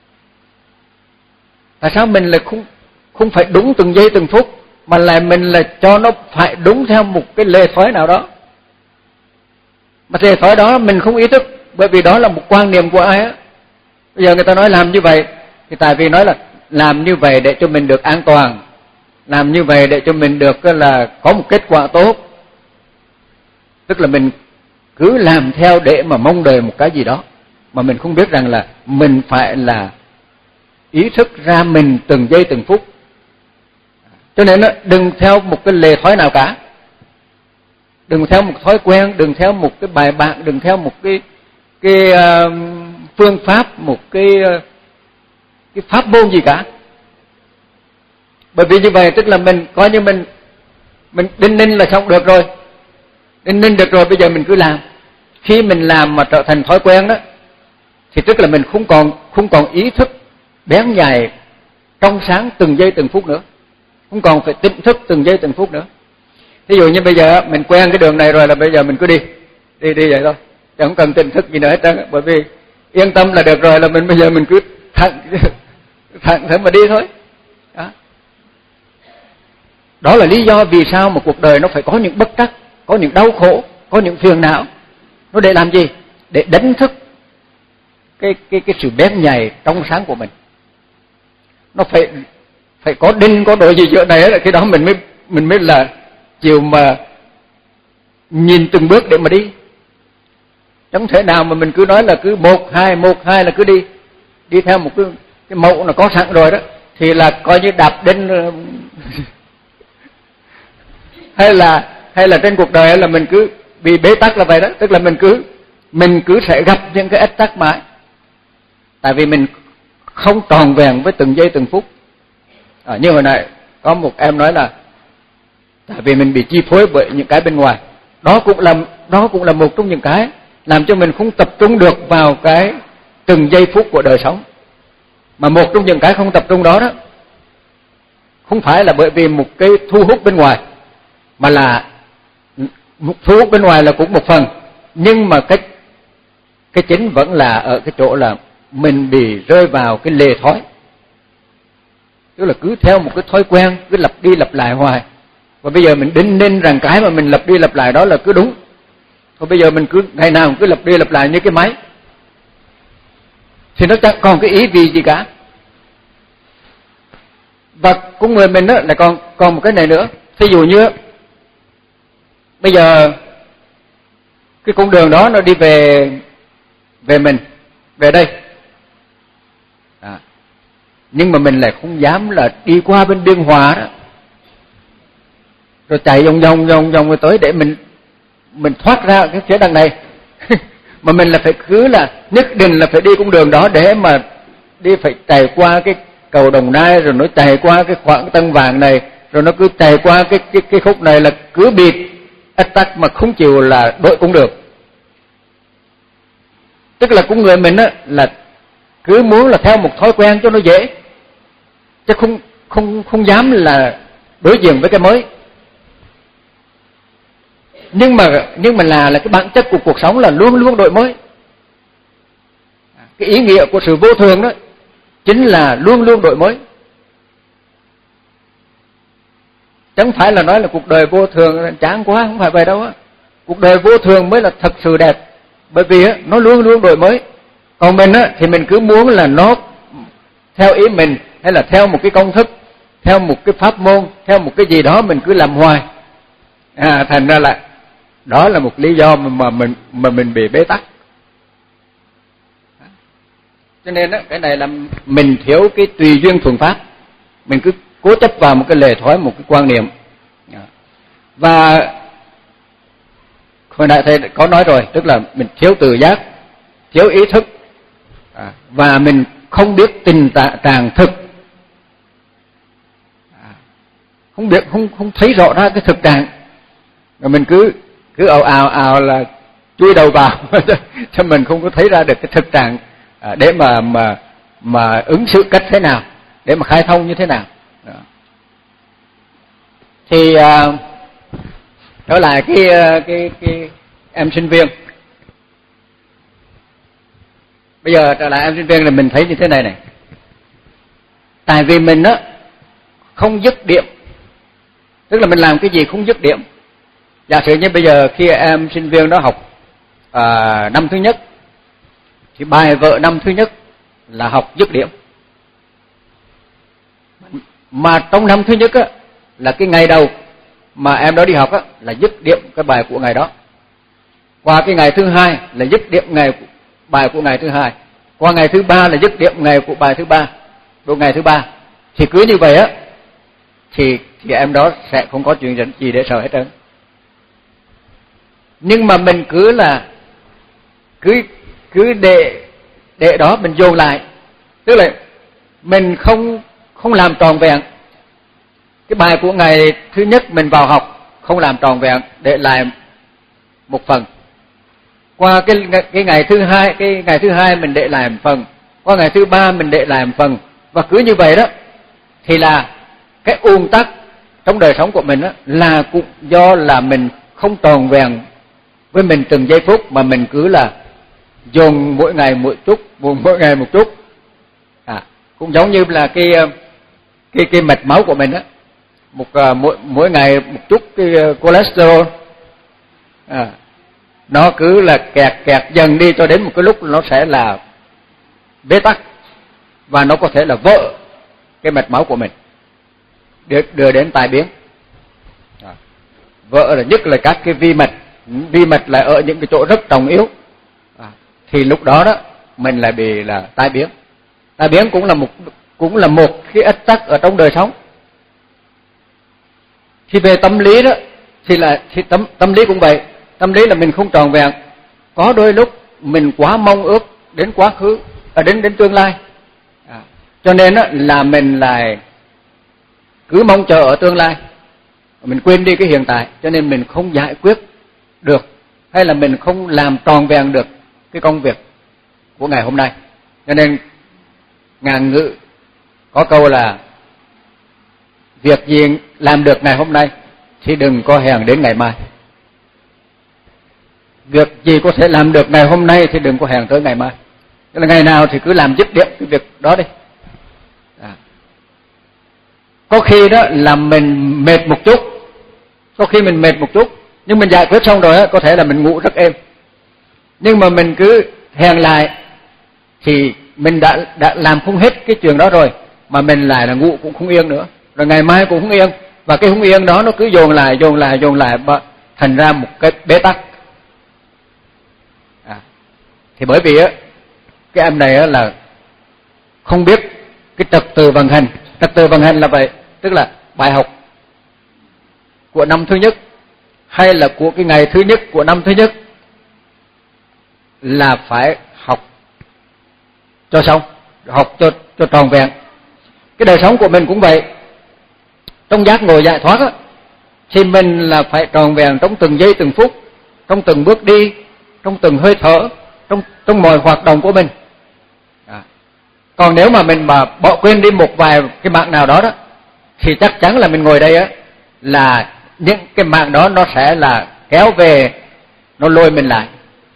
Tại sao mình lại không không phải đúng từng giây từng phút, mà lại mình là cho nó phải đúng theo một cái lề thói nào đó, mà lề thói đó mình không ý thức, bởi vì đó là một quan niệm của ai á. Bây giờ người ta nói làm như vậy thì tại vì nói là làm như vậy để cho mình được an toàn, làm như vậy để cho mình được là có một kết quả tốt, tức là mình cứ làm theo để mà mong đợi một cái gì đó, mà mình không biết rằng là mình phải là ý thức ra mình từng giây từng phút. Cho nên đừng theo một cái lề thói nào cả, đừng theo một thói quen, đừng theo một cái bài bản, đừng theo một cái cái uh, phương pháp, một cái uh, cái pháp môn gì cả. Bởi vì như vậy tức là mình coi như mình mình đinh ninh là xong được rồi, đinh ninh được rồi, bây giờ mình cứ làm. Khi mình làm mà trở thành thói quen đó, thì tức là mình không còn không còn ý thức bén nhạy trong sáng từng giây từng phút nữa, không còn phải tỉnh thức từng giây từng phút nữa. Ví dụ như bây giờ mình quen cái đường này rồi là bây giờ mình cứ đi đi đi vậy thôi, chứ không cần tỉnh thức gì nữa hết trơn, bởi vì yên tâm là được rồi, là mình bây giờ mình cứ thẳng thẳng thế mà đi thôi. Đó. Đó là lý do vì sao mà cuộc đời nó phải có những bất trắc, có những đau khổ, có những phiền não. Nó để làm gì? Để đánh thức cái cái cái sự bén nhạy trong sáng của mình. Nó phải phải có đinh có độ gì giữa này, là khi đó mình mới mình mới là chịu mà nhìn từng bước để mà đi. Chẳng thể nào mà mình cứ nói là cứ một hai một hai là cứ đi đi theo một cái cái mẫu là có sẵn rồi đó, thì là coi như đạp đinh hay là hay là trên cuộc đời là mình cứ bị bế tắc là vậy đó, tức là mình cứ mình cứ sẽ gặp những cái ách tắc mãi, tại vì mình không tròn vẹn với từng giây từng phút. À, như hồi nãy có một em nói là tại vì mình bị chi phối bởi những cái bên ngoài, đó cũng là đó cũng là một trong những cái làm cho mình không tập trung được vào cái từng giây phút của đời sống. Mà một trong những cái không tập trung đó đó không phải là bởi vì một cái thu hút bên ngoài, mà là một thu hút bên ngoài là cũng một phần, nhưng mà cái cái chính vẫn là ở cái chỗ là mình bị rơi vào cái lề thói, tức là cứ theo một cái thói quen, cứ lặp đi lặp lại hoài. Và bây giờ mình đinh ninh rằng cái mà mình lặp đi lặp lại đó là cứ đúng. Thôi bây giờ mình cứ ngày nào cứ lặp đi lặp lại như cái máy, thì nó chẳng còn cái ý vị gì cả. Và cũng người mình đó lại còn còn một cái này nữa. Ví dụ như bây giờ cái con đường đó nó đi về về mình, về đây. À, nhưng mà mình lại không dám là đi qua bên Biên Hòa đó, rồi chạy vòng vòng vòng vòng rồi tới để mình mình thoát ra cái phía đằng này. Mà mình là phải cứ là nhất định là phải đi con đường đó để mà đi, phải chạy qua cái cầu Đồng Nai, rồi nó chạy qua cái khoảng Tân Vàng này, rồi nó cứ chạy qua cái cái cái khúc này, là cứ bị ách tắc mà không chịu là đổi cũng được. Tức là cũng người mình á là cứ muốn là theo một thói quen cho nó dễ, chứ không không không dám là đối diện với cái mới. Nhưng mà nhưng mà là là cái bản chất của cuộc sống là luôn luôn đổi mới. Cái ý nghĩa của sự vô thường đó chính là luôn luôn đổi mới. Chẳng phải là nói là cuộc đời vô thường chán quá, không phải vậy đâu á. Cuộc đời vô thường mới là thật sự đẹp, bởi vì á nó luôn luôn đổi mới. Còn mình á thì mình cứ muốn là nó theo ý mình, hay là theo một cái công thức, theo một cái pháp môn, theo một cái gì đó mình cứ làm hoài. À, thành ra là đó là một lý do mà, mà mình mà mình bị bế tắc. Cho nên á cái này là mình thiếu cái tùy duyên thuận pháp, mình cứ cố chấp vào một cái lề thói, một cái quan niệm. Và hồi nãy thầy có nói rồi, tức là mình thiếu tự giác, thiếu ý thức, và mình không biết tình trạng thực không biết, không không thấy rõ ra cái thực trạng, rồi mình cứ cứ ào ào ào là chui đầu vào cho mình không có thấy ra được cái thực trạng để mà mà mà ứng xử cách thế nào, để mà khai thông như thế nào. Đó. Thì à, trở lại cái cái cái em sinh viên. Bây giờ trở lại em sinh viên là mình thấy như thế này này. Tại vì mình á không dứt điểm, tức là mình làm cái gì không dứt điểm. Giả sử như bây giờ khi em sinh viên đó học à, năm thứ nhất, thì bài vở năm thứ nhất là học dứt điểm. Mà trong năm thứ nhất á, là cái ngày đầu mà em đó đi học á, là dứt điểm cái bài của ngày đó. Qua cái ngày thứ hai là dứt điểm ngày bài của ngày thứ hai. Qua ngày thứ ba là dứt điểm ngày của bài thứ ba, của ngày thứ ba. Thì cứ như vậy á, thì thì em đó sẽ không có chuyện gì để sợ hết trơn. Nhưng mà mình cứ là cứ cứ để để đó mình dồn lại, tức là mình không không làm tròn vẹn cái bài của ngày thứ nhất mình vào học, không làm tròn vẹn, để lại một phần. Qua cái cái ngày thứ hai, cái ngày thứ hai mình để lại một phần, qua ngày thứ ba mình để lại một phần, và cứ như vậy đó thì là cái ùn tắc trong đời sống của mình đó là cũng do là mình không tròn vẹn với mình từng giây phút, mà mình cứ là dồn mỗi ngày một chút, mỗi ngày một chút. À, cũng giống như là cái cái cái mạch máu của mình á, một mỗi mỗi ngày một chút cái cholesterol, à, nó cứ là kẹt kẹt dần đi cho đến một cái lúc nó sẽ là bế tắc, và nó có thể là vỡ cái mạch máu của mình, đưa, đưa đến tai biến. À, vỡ là nhất là các cái vi mạch, vi mạch là ở những cái chỗ rất trọng yếu, à, thì lúc đó đó mình lại bị là tai biến. Tai biến cũng là một cũng là một cái ách tắc ở trong đời sống. Thì về tâm lý đó thì là thì tâm tâm lý cũng vậy. Tâm lý là mình không tròn vẹn. Có đôi lúc mình quá mong ước đến quá khứ, à, đến đến tương lai, à, cho nên đó là mình lại cứ mong chờ ở tương lai, mình quên đi cái hiện tại, cho nên mình không giải quyết được, hay là mình không làm tròn vẹn được cái công việc của ngày hôm nay. Cho nên ngạn ngữ có câu là việc gì làm được ngày hôm nay thì đừng có hẹn đến ngày mai. Việc gì có thể làm được ngày hôm nay thì đừng có hẹn tới ngày mai. Tức là ngày nào thì cứ làm dứt điểm cái việc đó đi. À. Có khi đó là mình mệt một chút, có khi mình mệt một chút, nhưng mình giải quyết xong rồi á, có thể là mình ngủ rất êm. Nhưng mà mình cứ hẹn lại thì mình đã đã làm không hết cái chuyện đó rồi, mà mình lại là ngủ cũng không yên nữa, rồi ngày mai cũng không yên, và cái không yên đó nó cứ dồn lại dồn lại dồn lại và thành ra một cái bế tắc. À, thì bởi vì á cái em này á là không biết cái trật tự vận hành. Trật tự vận hành là vậy, tức là bài học của năm thứ nhất hay là của cái ngày thứ nhất của năm thứ nhất là phải học cho xong, học cho cho tròn vẹn. Cái đời sống của mình cũng vậy. Trong giác ngộ giải thoát á, thì mình là phải tròn vẹn trong từng giây từng phút, trong từng bước đi, trong từng hơi thở, trong trong mọi hoạt động của mình. À. Còn nếu mà mình mà bỏ quên đi một vài cái mạng nào đó đó, thì chắc chắn là mình ngồi đây á là những cái mạng đó nó sẽ là kéo về, nó lôi mình lại.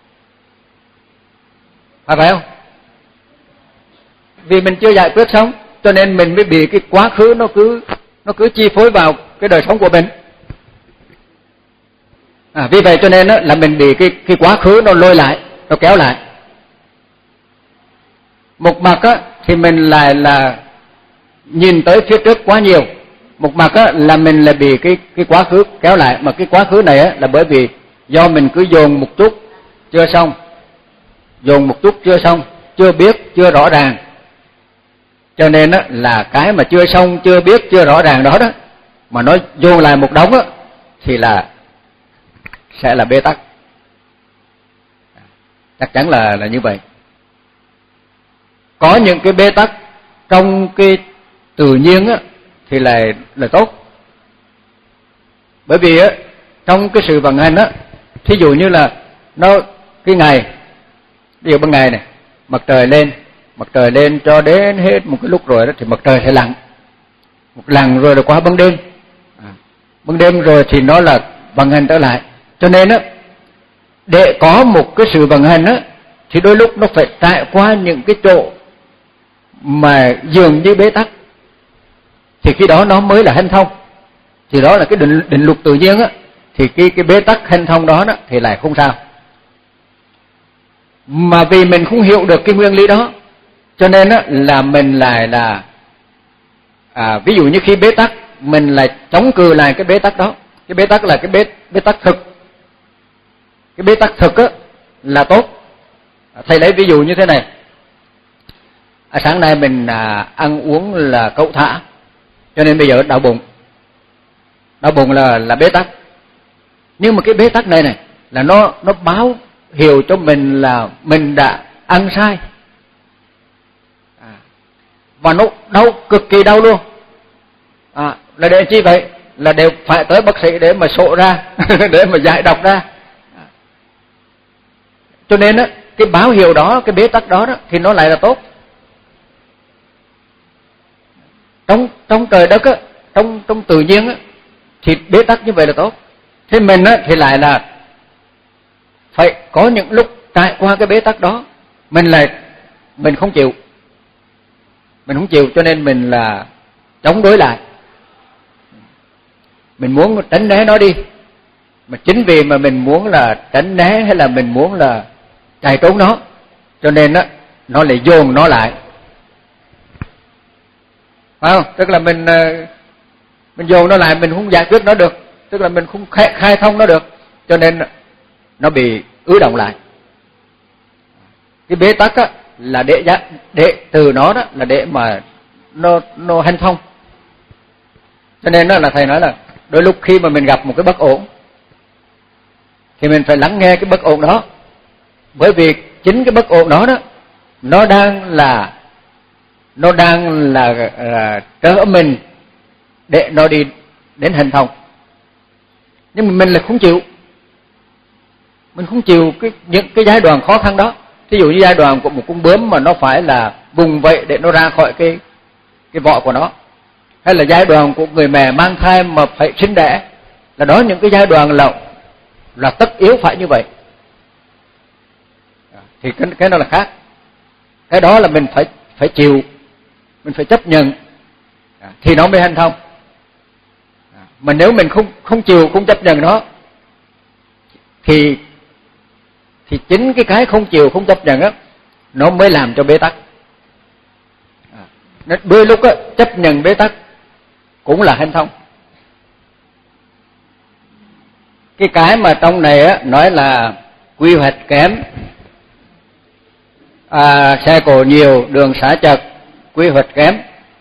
Phải phải không? Vì mình chưa giải quyết xong, cho nên mình mới bị cái quá khứ nó cứ nó cứ chi phối vào cái đời sống của mình. À, vì vậy cho nên đó, là mình bị cái cái quá khứ nó lôi lại, nó kéo lại. Một mặt á thì mình lại là nhìn tới phía trước quá nhiều, một mặt á là mình lại bị cái cái quá khứ kéo lại, mà cái quá khứ này á là bởi vì do mình cứ dồn một chút chưa xong, dồn một chút chưa xong, chưa biết, chưa rõ ràng. Cho nên á là cái mà chưa xong, chưa biết, chưa rõ ràng đó đó, mà nó dồn lại một đống á thì là sẽ là bế tắc. Chắc chắn là là như vậy. Có những cái bế tắc trong cái tự nhiên á thì là là tốt. Bởi vì á, trong cái sự vận hành á, thí dụ như là nó cái ngày, ví dụ ban ngày này, mặt trời lên, mặt trời lên cho đến hết một cái lúc rồi đó thì mặt trời sẽ lặn, một lần rồi là qua ban đêm, à, ban đêm rồi thì nó là vận hành trở lại. Cho nên á, để có một cái sự vận hành á, thì đôi lúc nó phải trải qua những cái chỗ mà dường như bế tắc, thì khi đó nó mới là hanh thông. Thì đó là cái định, định luật tự nhiên á, thì cái cái bế tắc hanh thông đó đó thì lại không sao. Mà vì mình không hiểu được cái nguyên lý đó, cho nên á là mình lại là à, ví dụ như khi bế tắc, mình lại chống cự lại cái bế tắc đó. Cái bế tắc là cái bế bế tắc thực. Cái bế tắc thực á là tốt. Thầy lấy ví dụ như thế này. À, sáng nay mình à, ăn uống là cẩu thả, cho nên bây giờ đau bụng. Đau bụng là là bế tắc. Nhưng mà cái bế tắc này này là nó nó báo hiệu cho mình là mình đã ăn sai. À, và nó đau, cực kỳ đau luôn. À, là để chi vậy? Là đều phải tới bác sĩ để mà sổ ra, để mà giải độc ra. À, cho nên á, cái báo hiệu đó, cái bế tắc đó, đó thì nó lại là tốt. Trong trong trời đất á, trong trong tự nhiên á, thì bế tắc như vậy là tốt. Thế mình á thì lại là phải có những lúc trải qua cái bế tắc đó, mình lại mình không chịu, mình không chịu, cho nên mình là chống đối lại, mình muốn tránh né nó đi. Mà chính vì mà mình muốn là tránh né hay là mình muốn là chạy trốn nó, cho nên á nó lại dồn nó lại, phải không? Tức là mình mình dồn nó lại, mình không giải quyết nó được, tức là mình không khai, khai thông nó được, cho nên nó bị ứ động lại. Cái bế tắc á là để để từ nó đó là để mà nó nó hanh thông. Cho nên đó là thầy nói là đôi lúc khi mà mình gặp một cái bất ổn thì mình phải lắng nghe cái bất ổn đó, bởi vì chính cái bất ổn đó đó nó đang là nó đang là, là trở mình để nó đi đến hành thông. Nhưng mà mình là không chịu, mình không chịu cái những cái giai đoạn khó khăn đó. Ví dụ như giai đoạn của một con bướm mà nó phải là vùng vẫy để nó ra khỏi cái cái vỏ của nó, hay là giai đoạn của người mẹ mang thai mà phải sinh đẻ, là đó những cái giai đoạn là là tất yếu phải như vậy. Thì cái cái đó là khác. Cái đó là mình phải phải chịu, mình phải chấp nhận thì nó mới hành thông. Mà nếu mình không không chịu, không chấp nhận nó thì thì chính cái cái không chịu, không chấp nhận á, nó mới làm cho bế tắc. À, đôi lúc á, chấp nhận bế tắc cũng là hành thông. Cái cái mà trong này á nói là quy hoạch kém, à, xe cộ nhiều, đường xá chật, quy hoạch kém.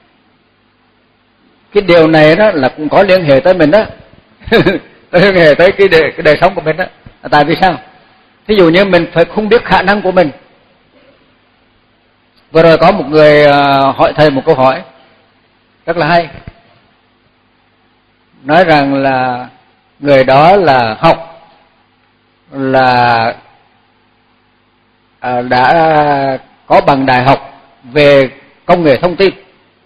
Cái điều này đó là cũng có liên hệ tới mình đó. Liên hệ tới cái đời, cái đời sống của mình đó. Tại vì sao? Thí dụ như mình phải không biết khả năng của mình. Vừa rồi có một người hỏi thầy một câu hỏi rất là hay. Nói rằng là người đó là học là à, đã có bằng đại học về công nghệ thông tin.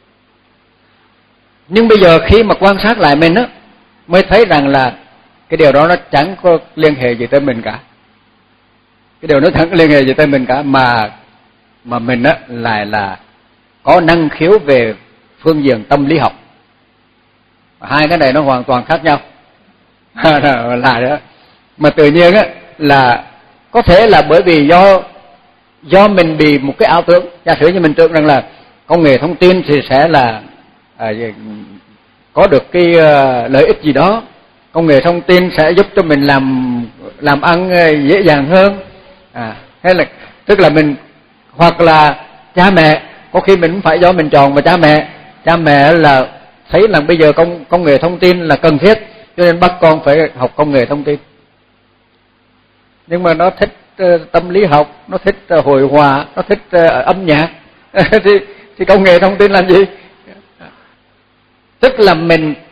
Nhưng bây giờ khi mà quan sát lại mình á, mới thấy rằng là cái điều đó nó chẳng có liên hệ gì tới mình cả. Cái điều nó chẳng có liên hệ gì tới mình cả, mà mà mình á lại là có năng khiếu về phương diện tâm lý học. Hai cái này nó hoàn toàn khác nhau. Là đó. Mà tự nhiên á là có thể là bởi vì do do mình bị một cái ảo tưởng. Giả sử như mình tưởng rằng là công nghệ thông tin thì sẽ là à, có được cái uh, lợi ích gì đó, công nghệ thông tin sẽ giúp cho mình làm làm ăn dễ dàng hơn, à, hay là tức là mình, hoặc là cha mẹ, có khi mình cũng phải do mình chọn, mà cha mẹ cha mẹ là thấy là bây giờ công công nghệ thông tin là cần thiết, cho nên bắt con phải học công nghệ thông tin. Nhưng mà nó thích uh, tâm lý học, nó thích uh, hội họa, nó thích uh, âm nhạc thì thì công nghệ thông tin làm gì? Tức là mình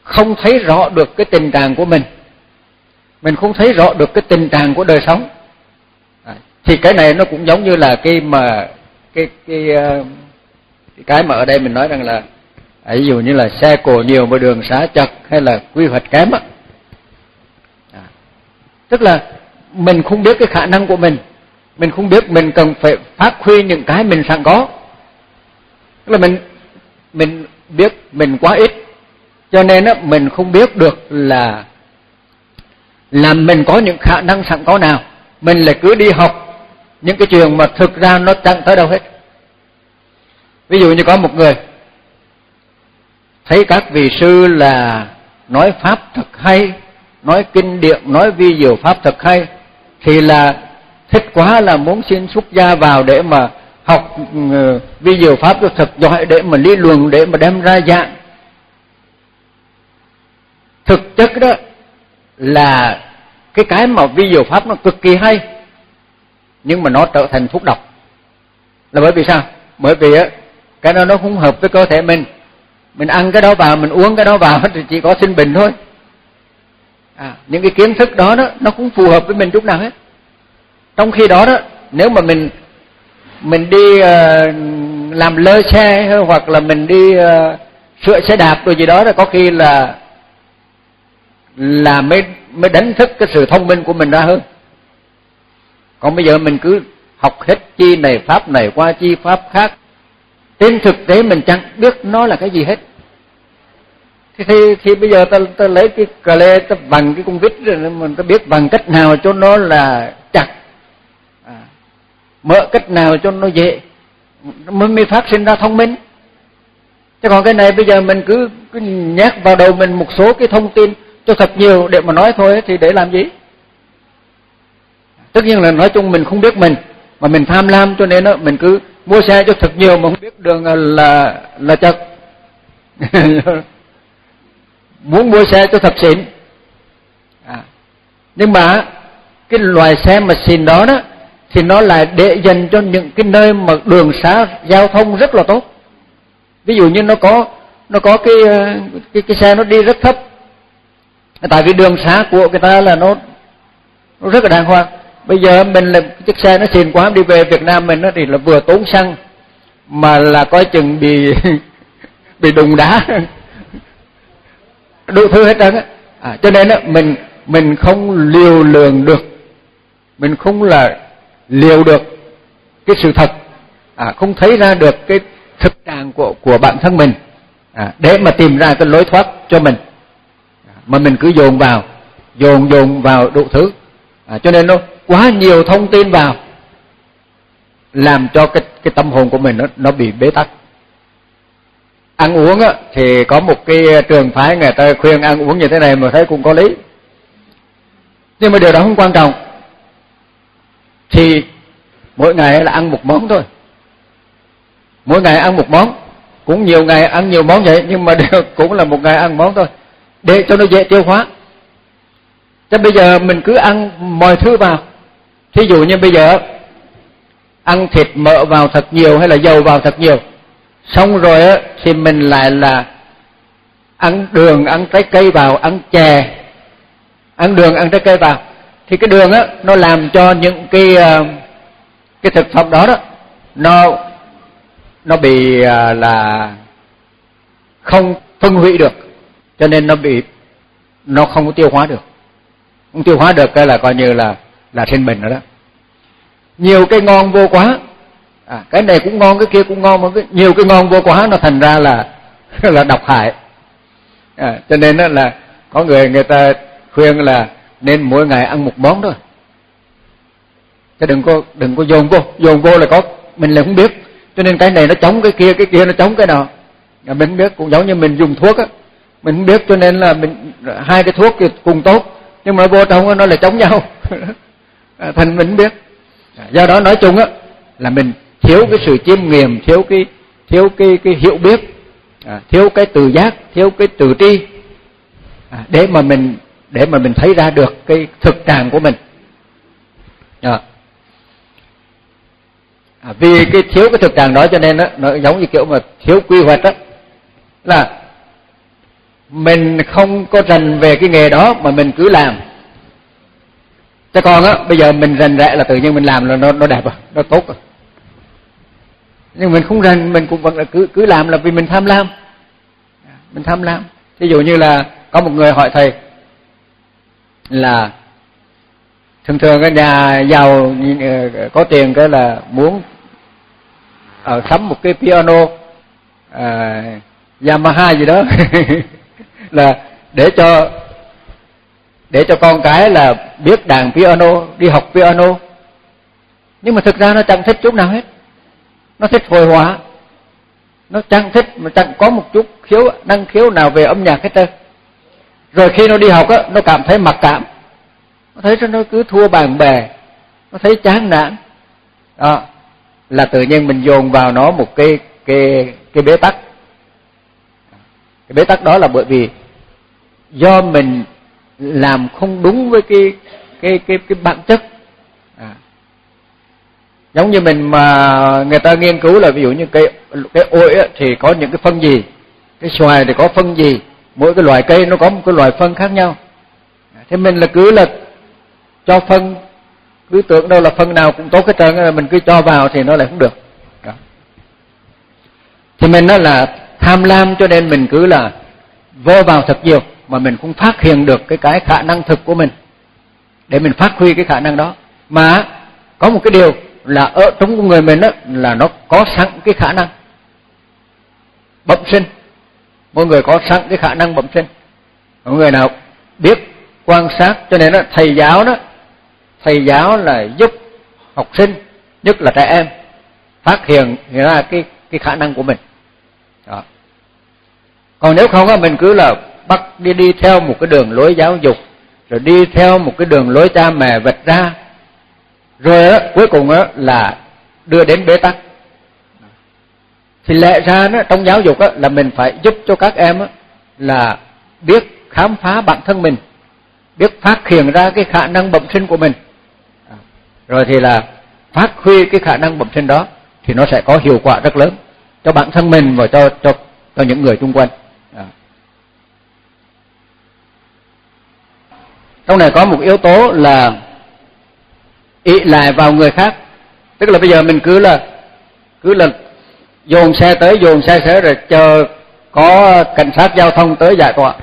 không thấy rõ được cái tình trạng của mình, mình không thấy rõ được cái tình trạng của đời sống. À, thì cái này nó cũng giống như là cái mà cái cái cái, cái mà ở đây mình nói rằng là à, ví dụ như là xe cộ nhiều mà đường xá chật hay là quy hoạch kém á. À, tức là mình không biết cái khả năng của mình, mình không biết mình cần phải phát huy những cái mình sẵn có. Tức là mình mình biết mình quá ít, cho nên á mình không biết được là là mình có những khả năng sẵn có nào, mình lại cứ đi học những cái trường mà thực ra nó chẳng tới đâu hết. Ví dụ như có một người thấy các vị sư là nói pháp thật hay, nói kinh điển, nói vi diệu pháp thật hay, thì là thích quá, là muốn xin xuất gia vào để mà học uh, vi diệu pháp cho thật giỏi, để mà lý luận, để mà đem ra giảng. Thực chất đó là cái cái mà vi diệu pháp nó cực kỳ hay, nhưng mà nó trở thành phúc độc. Là bởi vì sao? Bởi vì á cái đó nó không hợp với cơ thể mình. Mình ăn cái đó vào, mình uống cái đó vào thì chỉ có sinh bệnh thôi. À, những cái kiến thức đó, đó nó cũng phù hợp với mình chút nào hết. Trong khi đó đó, nếu mà mình mình đi uh, làm lơ xe, hoặc là mình đi uh, sửa xe đạp rồi gì đó, là có khi là là mới mới đánh thức cái sự thông minh của mình ra hơn. Còn bây giờ mình cứ học hết chi này pháp này qua chi pháp khác, trên thực tế mình chẳng biết nó là cái gì hết. Thì, thì, thì bây giờ ta, ta lấy cái cà lê, ta bằng cái con vít rồi mình ta biết bằng cách nào cho nó là chặt, à, mở cách nào cho nó dễ, mới mới phát sinh ra thông minh. Chứ còn cái này bây giờ mình cứ, cứ nhét vào đầu mình một số cái thông tin cho thật nhiều để mà nói thôi, thì để làm gì? Tất nhiên là nói chung mình không biết mình, mà mình tham lam, cho nên đó, mình cứ mua xe cho thật nhiều mà không biết đường là là chật. Muốn mua xe cho thật xịn. À, nhưng mà cái loại xe mà xịn đó đó thì nó lại để dành cho những cái nơi mà đường xá giao thông rất là tốt. Ví dụ như nó có nó có cái cái cái xe nó đi rất thấp, tại vì đường xá của người ta là nó nó rất là đàng hoàng. Bây giờ mình là chiếc xe nó xịn quá, đi về Việt Nam mình nó thì là vừa tốn xăng mà là coi chừng bị bị đụng đá đủ thứ hết trơn á. À, cho nên á mình mình không liều lường được, mình không là liều được cái sự thật, à, không thấy ra được cái thực trạng của của bản thân mình, à, để mà tìm ra cái lối thoát cho mình, à, mà mình cứ dồn vào dồn dồn vào đủ thứ, à, cho nên nó quá nhiều thông tin vào, làm cho cái cái tâm hồn của mình nó nó bị bế tắc. Ăn uống á thì có một cái trường phái người ta khuyên ăn uống như thế này mà thấy cũng có lý, nhưng mà điều đó không quan trọng. Thì mỗi ngày là ăn một món thôi, mỗi ngày ăn một món, cũng nhiều ngày ăn nhiều món vậy, nhưng mà đều cũng là một ngày ăn món thôi, để cho nó dễ tiêu hóa. Chứ bây giờ mình cứ ăn mọi thứ vào, thí dụ như bây giờ ăn thịt mỡ vào thật nhiều hay là dầu vào thật nhiều, xong rồi á thì mình lại là ăn đường, ăn trái cây vào, ăn chè, ăn đường, ăn trái cây vào, thì cái đường á nó làm cho những cái cái thực phẩm đó đó nó nó bị là không phân hủy được, cho nên nó bị nó không có tiêu hóa được. Không tiêu hóa được cái là coi như là là sinh bệnh rồi đó. Nhiều cái ngon vô quá, à, cái này cũng ngon, cái kia cũng ngon, mà cái, nhiều cái ngon vô quá nó thành ra là là độc hại. À, cho nên đó là có người người ta khuyên là nên mỗi ngày ăn một món thôi, chứ đừng có đừng có dồn vô, dồn vô là có mình lại không biết, cho nên cái này nó chống cái kia, cái kia nó chống cái nào, à, mình không biết. Cũng giống như mình dùng thuốc á, mình không biết, cho nên là mình hai cái thuốc cùng tốt, nhưng mà vô trong nó lại chống nhau. À, thành mình không biết. À, do đó nói chung á là mình thiếu cái sự chiêm nghiệm, thiếu cái thiếu cái cái hiểu biết, à, thiếu cái tự giác, thiếu cái tự tri, à, để mà mình để mà mình thấy ra được cái thực trạng của mình. À, à, vì cái thiếu cái thực trạng đó cho nên á nó giống như kiểu mà thiếu quy hoạch đó, là mình không có rành về cái nghề đó mà mình cứ làm. Chứ còn á, bây giờ mình rành rẽ là tự nhiên mình làm là nó nó đẹp rồi, nó tốt rồi. Nhưng mình không rành, mình cũng vẫn là cứ cứ làm là vì mình tham lam. Mình tham lam. Ví dụ như là có một người hỏi thầy là thường thường cái nhà giàu có tiền cái là muốn ở sắm một cái piano à, Yamaha gì đó là để cho để cho con cái là biết đàn piano, đi học piano. Nhưng mà thực ra nó chẳng thích chút nào hết. Nó thích hội họa, nó chẳng thích mà chẳng có một chút khiếu năng khiếu nào về âm nhạc hết trơn. Rồi khi nó đi học á, nó cảm thấy mặc cảm, nó thấy nó cứ thua bạn bè, nó thấy chán nản. Đó là tự nhiên mình dồn vào nó một cái cái cái bế tắc. Cái bế tắc đó là bởi vì do mình làm không đúng với cái cái cái cái bản chất. À. Giống như mình mà người ta nghiên cứu là ví dụ như cây cái ổi thì có những cái phân gì, cái xoài thì có phân gì, mỗi cái loại cây nó có một cái loại phân khác nhau. Thế mình là cứ là cho phân, cứ tưởng đâu là phân nào cũng tốt hết trơn, mình cứ cho vào thì nó lại không được. Đó. Thì mình nói là tham lam cho nên mình cứ là vô vào thật nhiều mà mình không phát hiện được cái cái khả năng thực của mình để mình phát huy cái khả năng đó. Mà có một cái điều là ở trong con người mình đó, là nó có sẵn cái khả năng bẩm sinh. Mỗi người có sẵn cái khả năng bẩm sinh. Mọi người nào biết quan sát, cho nên đó, thầy giáo đó, thầy giáo là giúp học sinh, nhất là trẻ em, phát hiện ra cái cái khả năng của mình. Đó. Còn nếu không á, mình cứ là bắt đi đi theo một cái đường lối giáo dục, rồi đi theo một cái đường lối cha mẹ vạch ra, rồi á, cuối cùng á, là đưa đến bế tắc. Thì lẽ ra đó, trong giáo dục á, là mình phải giúp cho các em á, là biết khám phá bản thân mình, biết phát hiện ra cái khả năng bẩm sinh của mình. Rồi thì là phát huy cái khả năng bẩm sinh đó thì nó sẽ có hiệu quả rất lớn cho bản thân mình và cho cho cho những người xung quanh. À. Trong này có một yếu tố là ỷ lại vào người khác, tức là bây giờ mình cứ là cứ là dồn xe tới, dồn xe tới rồi chờ có cảnh sát giao thông tới giải tỏa.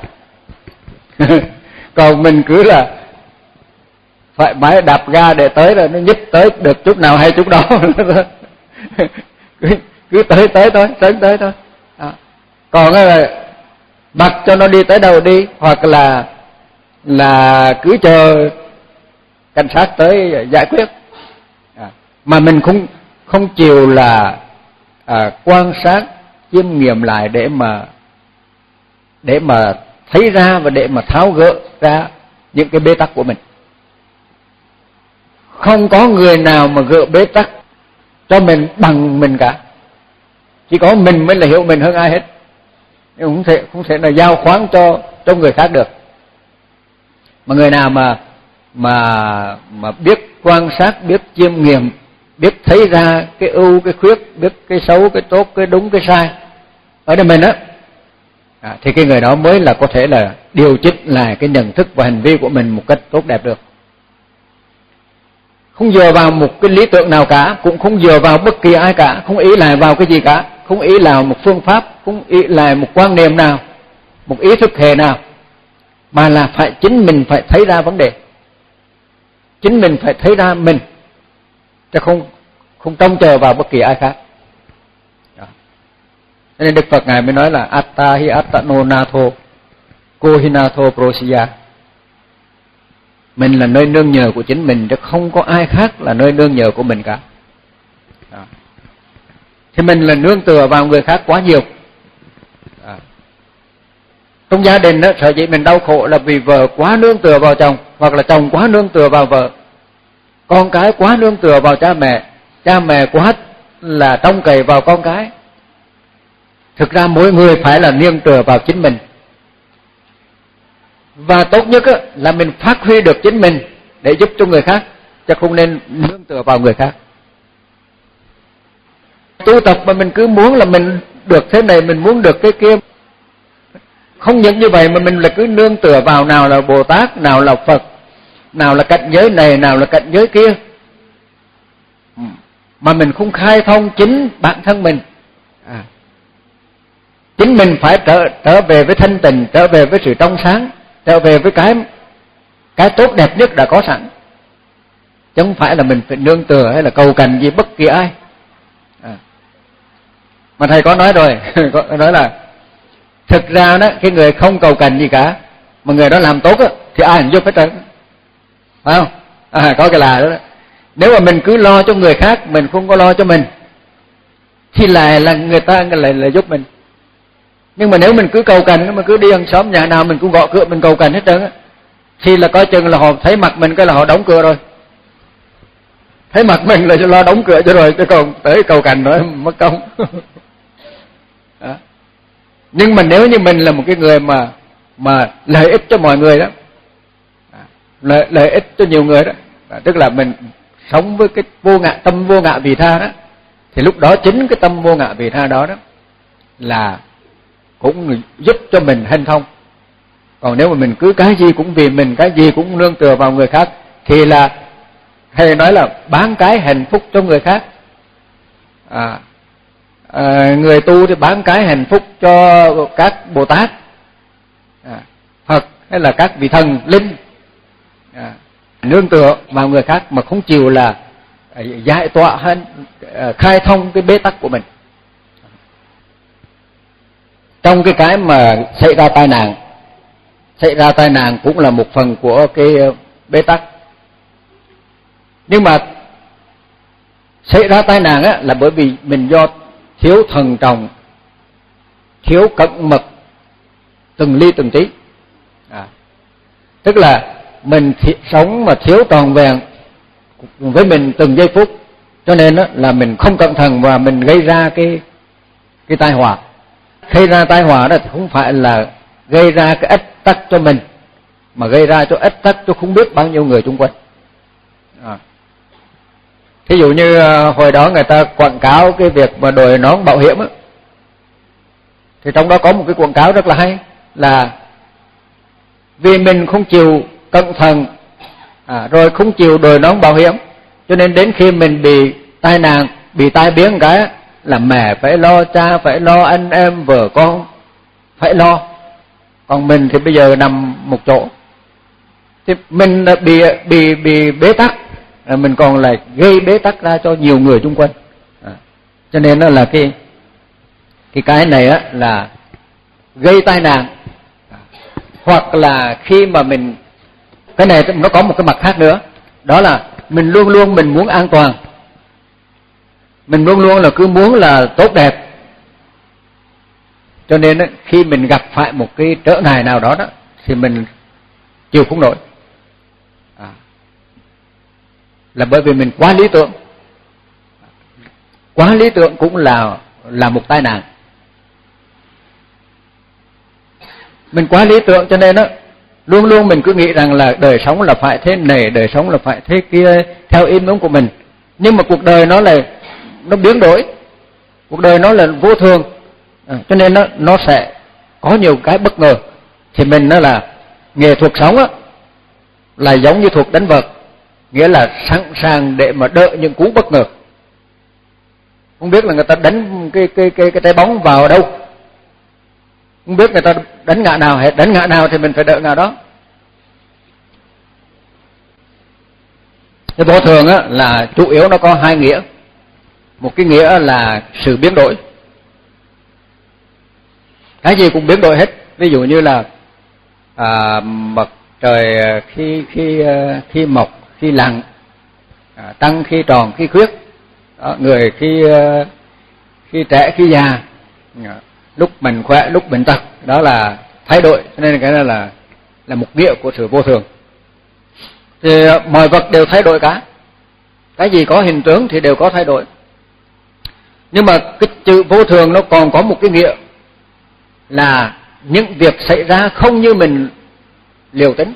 Còn mình cứ là phải máy đạp ga để tới rồi nó nhích tới được chút nào hay chút đó. cứ, cứ tới tới thôi, tới tới thôi. À. Còn là mặc cho nó đi tới đâu đi, hoặc là là cứ chờ cảnh sát tới giải quyết. À. Mà mình không không chịu là à, quan sát, chiêm nghiệm lại để mà để mà thấy ra và để mà tháo gỡ ra những cái bế tắc của mình. Không có người nào mà gỡ bế tắc cho mình bằng mình cả. Chỉ có mình mới là hiểu mình hơn ai hết. Nhưng không thể không thể là giao khoán cho cho người khác được. Mà người nào mà mà mà biết quan sát, biết chiêm nghiệm, biết thấy ra cái ưu cái khuyết, biết cái xấu cái tốt, cái đúng cái sai ở đây mình á, à, thì cái người đó mới là có thể là điều chỉnh lại cái nhận thức và hành vi của mình một cách tốt đẹp được. Không dựa vào một cái lý tưởng nào cả, cũng không dựa vào bất kỳ ai cả, không ý lại vào cái gì cả, không ý là một phương pháp, không ý lại một quan niệm nào, một ý thức hệ nào, mà là phải chính mình phải thấy ra vấn đề, chính mình phải thấy ra mình, chứ không không trông chờ vào bất kỳ ai khác. Đó. Cho nên Đức Phật ngài mới nói là atta hi attano natho kohinato prosiya. Mình là nơi nương nhờ của chính mình, chứ không có ai khác là nơi nương nhờ của mình cả. Đó. Thì mình là nương tựa vào người khác quá nhiều. Đó. Trong gia đình đó, sở dĩ mình đau khổ là vì vợ quá nương tựa vào chồng, hoặc là chồng quá nương tựa vào vợ, con cái quá nương tựa vào cha mẹ, cha mẹ quá là trông cậy vào con cái. Thực ra mỗi người phải là nương tựa vào chính mình. Và tốt nhất là mình phát huy được chính mình để giúp cho người khác, chứ không nên nương tựa vào người khác. Tu tập mà mình cứ muốn là mình được thế này, mình muốn được cái kia, Không những như vậy mà mình là cứ nương tựa vào nào là Bồ Tát, nào là Phật, nào là cảnh giới này, nào là cảnh giới kia, mà mình không khai thông chính bản thân mình. À, chính mình phải trở trở về với thanh tịnh, trở về với sự trong sáng, trở về với cái cái tốt đẹp nhất đã có sẵn, chứ không phải là mình phải nương tựa hay là cầu cạnh gì bất kỳ ai. À, mà thầy có nói rồi, có nói là thực ra đó, cái người không cầu cạnh gì cả mà người đó làm tốt đó, thì ai cũng giúp hết trơn, phải không? À, có cái là đó, đó. Nếu mà mình cứ lo cho người khác, mình không có lo cho mình, thì lại là người ta lại là giúp mình. Nhưng mà nếu mình cứ cầu cạnh, mà cứ đi hàng xóm nhà nào mình cũng gõ cửa mình cầu cạnh hết trơn á, thì là coi chừng là họ thấy mặt mình cái là họ đóng cửa rồi. Thấy mặt mình là lo đóng cửa cho rồi, chứ còn tới cầu cạnh nữa mất công. Đó. Nhưng mà nếu như mình là một cái người mà mà lợi ích cho mọi người đó, lợi, lợi ích cho nhiều người đó, tức là mình sống với cái vô ngã, tâm vô ngã vị tha đó, thì lúc đó chính cái tâm vô ngã vị tha đó đó là cũng giúp cho mình hanh thông. Còn nếu mà mình cứ cái gì cũng vì mình, cái gì cũng nương tựa vào người khác, thì là thầy nói là bán cái hạnh phúc cho người khác. À, à, người tu thì bán cái hạnh phúc cho các Bồ Tát, à, Phật hay là các vị thần linh, à, nương tựa vào người khác mà không chịu là giải tỏa hay khai thông cái bế tắc của mình. Trong cái cái mà xảy ra tai nạn, xảy ra tai nạn cũng là một phần của cái bế tắc. Nhưng mà xảy ra tai nạn á, là bởi vì mình do thiếu thần trọng, thiếu cẩn mật từng ly từng tí. À, tức là mình sống mà thiếu tròn vẹn với mình từng giây phút, cho nên á, là mình không cẩn thận và mình gây ra cái cái tai họa. Gây ra tai họa đó thì không phải là gây ra cái ách tắc cho mình, mà gây ra cho ách tắc cho không biết bao nhiêu người xung quanh. À, thí dụ như hồi đó người ta quảng cáo cái việc mà đội nón bảo hiểm á, thì trong đó có một cái quảng cáo rất là hay, là vì mình không chịu cẩn thận, à, rồi không chịu đội nón bảo hiểm, cho nên đến khi mình bị tai nạn, bị tai biến cái là mẹ phải lo, cha phải lo, anh em vợ con phải lo, còn mình thì bây giờ nằm một chỗ, thì mình bị bị bị bế tắc, mình còn lại gây bế tắc ra cho nhiều người xung quanh. À, cho nên đó là cái cái cái này á là gây tai nạn. À, hoặc là khi mà mình, cái này nó có một cái mặt khác nữa, đó là mình luôn luôn mình muốn an toàn, mình luôn luôn là cứ muốn là tốt đẹp, cho nên á, khi mình gặp phải một cái trở ngại nào đó đó thì mình chịu không nổi. À, là bởi vì mình quá lý tưởng. Quá lý tưởng cũng là là một tai nạn. Mình quá lý tưởng cho nên đó, luôn luôn mình cứ nghĩ rằng là đời sống là phải thế này, đời sống là phải thế kia, theo ý muốn của mình. Nhưng mà cuộc đời nó là nó biến đổi, cuộc đời nó là vô thường, à, cho nên nó nó sẽ có nhiều cái bất ngờ. Thì mình nó là nghệ thuật sống á, là giống như thuộc đánh vợt, nghĩa là sẵn sàng để mà đợi những cú bất ngờ. Không biết là người ta đánh cái cái cái cái trái bóng vào đâu, không biết người ta đánh ngã nào, hay đánh ngã nào thì mình phải đợi ngã đó. Cái vô thường á là chủ yếu nó có hai nghĩa. Một cái nghĩa là sự biến đổi, cái gì cũng biến đổi hết. Ví dụ như là à, mặt trời khi khi khi mọc khi lặn, à, trăng khi tròn khi khuyết, đó, người khi khi trẻ khi già, lúc mình khỏe lúc bệnh tật, đó là thay đổi. Cho nên cái đó là là một nghĩa của sự vô thường. Thì mọi vật đều thay đổi cả, cái gì có hình tướng thì đều có thay đổi. Nhưng mà cái chữ vô thường nó còn có một cái nghĩa là những việc xảy ra không như mình liều tính.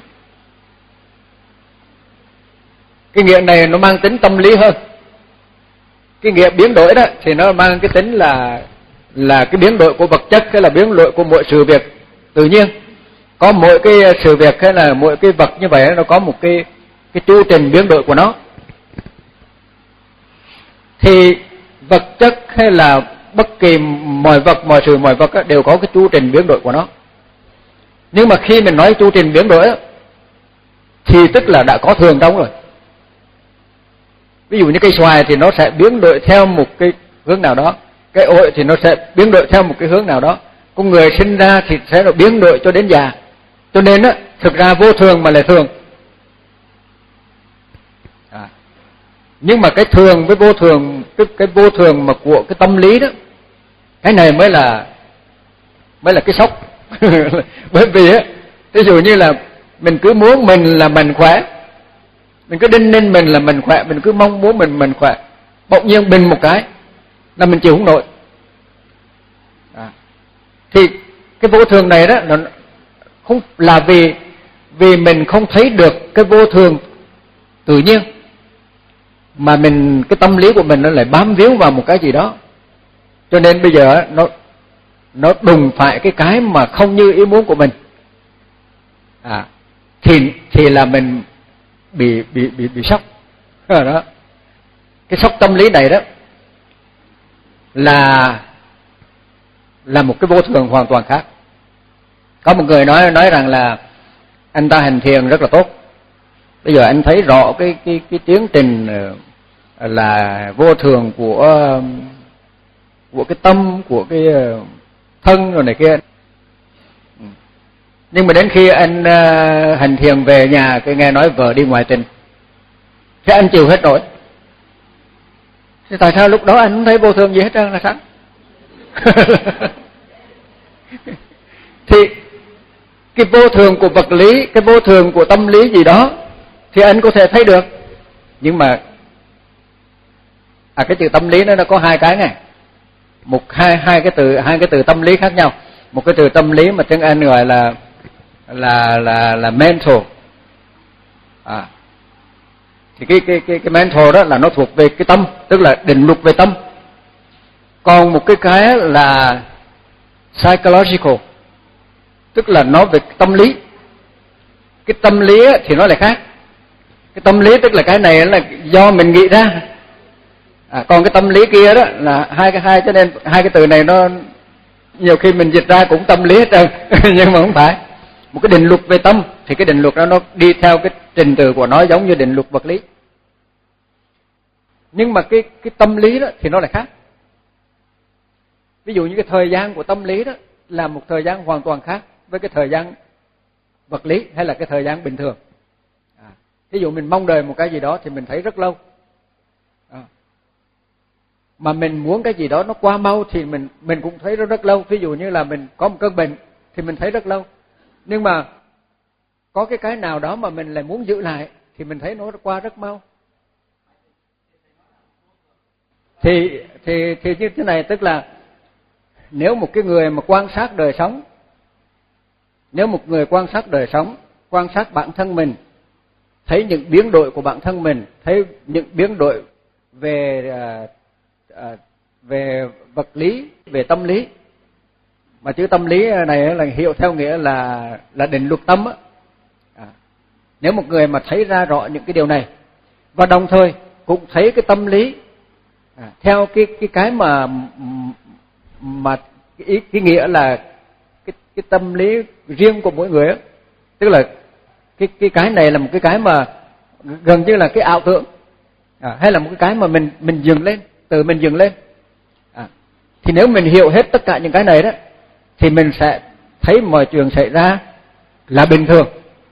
Cái nghĩa này nó mang tính tâm lý hơn. Cái nghĩa biến đổi đó thì nó mang cái tính là là cái biến đổi của vật chất, hay là biến đổi của mọi sự việc tự nhiên. Có mỗi cái sự việc hay là mỗi cái vật như vậy nó có một cái cái chu trình biến đổi của nó. Thì vật chất hay là bất kỳ mọi vật, mọi sự, mọi vật đều có cái chu trình biến đổi của nó. Nhưng mà khi mình nói chu trình biến đổi thì tức là đã có thường trong rồi. Ví dụ như cây xoài thì nó sẽ biến đổi theo một cái hướng nào đó, cái ổi thì nó sẽ biến đổi theo một cái hướng nào đó. Con người sinh ra thì sẽ nó biến đổi cho đến già. Cho nên á, thực ra vô thường mà là thường. À. Nhưng mà cái thường với vô thường, tức cái vô thường mà của cái tâm lý đó, cái này mới là mới là cái sốc. Bởi vì á, ví dụ như là mình cứ muốn mình là mình khỏe, mình cứ đinh ninh mình là mình khỏe, mình cứ mong muốn mình mình khỏe, bỗng nhiên bình một cái là mình chịu không nổi. À. Thì cái vô thường này đó nó không là vì vì mình không thấy được cái vô thường tự nhiên, mà mình cái tâm lý của mình nó lại bám víu vào một cái gì đó, cho nên bây giờ nó nó đùng phải cái cái mà không như ý muốn của mình. À, thì thì là mình bị bị bị bị sốc. Đó. Cái sốc tâm lý này đó là là một cái vô thường hoàn toàn khác. Có một người nói nói rằng là anh ta hành thiền rất là tốt. Bây giờ anh thấy rõ cái cái cái tiến trình là vô thường của của cái tâm, của cái thân rồi này kia. Nhưng mà đến khi anh uh, hành thiền về nhà, cái nghe nói vợ đi ngoại tình, thế anh chịu hết rồi. Thế tại sao lúc đó anh không thấy vô thường gì hết trơn là sao? Thì cái vô thường của vật lý, cái vô thường của tâm lý gì đó thì anh có thể thấy được. Nhưng mà à cái từ tâm lý nó nó có hai cái này. Một hai hai cái từ hai cái từ tâm lý khác nhau. Một cái từ tâm lý mà tiếng Anh gọi là là là là mental. À. Thì cái cái cái cái mental đó là nó thuộc về cái tâm, tức là định luật về tâm. Còn một cái cái là psychological, tức là nó về tâm lý. Cái tâm lý thì nó lại khác. Cái tâm lý tức là cái này là do mình nghĩ ra. À, còn cái tâm lý kia đó là hai cái hai cho nên hai cái từ này nó nhiều khi mình dịch ra cũng tâm lý hết trơn, nhưng mà không phải. Một cái định luật về tâm thì cái định luật đó nó đi theo cái trình tự của nó giống như định luật vật lý. Nhưng mà cái cái tâm lý đó thì nó lại khác. Ví dụ như cái thời gian của tâm lý đó là một thời gian hoàn toàn khác với cái thời gian vật lý hay là cái thời gian bình thường. À, ví dụ mình mong đợi một cái gì đó thì mình thấy rất lâu. À, mà mình muốn cái gì đó nó qua mau thì mình mình cũng thấy rất rất lâu. Ví dụ như là mình có một cơn bệnh thì mình thấy rất lâu. Nhưng mà có cái cái nào đó mà mình lại muốn giữ lại thì mình thấy nó qua rất mau. Thì thì thì như thế này, tức là nếu một cái người mà quan sát đời sống, nếu một người quan sát đời sống, quan sát bản thân mình, thấy những biến đổi của bản thân mình, thấy những biến đổi về uh, uh, về vật lý, về tâm lý, mà chữ tâm lý này là hiểu theo nghĩa là là định luật tâm á. À, nếu một người mà thấy ra rõ những cái điều này và đồng thời cũng thấy cái tâm lý à, theo cái cái cái mà mà cái, ý, cái nghĩa là cái cái tâm lý riêng của mỗi người á, tức là cái cái cái này là một cái cái mà gần như là cái ảo tưởng à, hay là một cái cái mà mình mình dừng lên, từ mình dừng lên. À, thì nếu mình hiểu hết tất cả những cái này đó thì mình sẽ thấy mọi chuyện xảy ra là bình thường.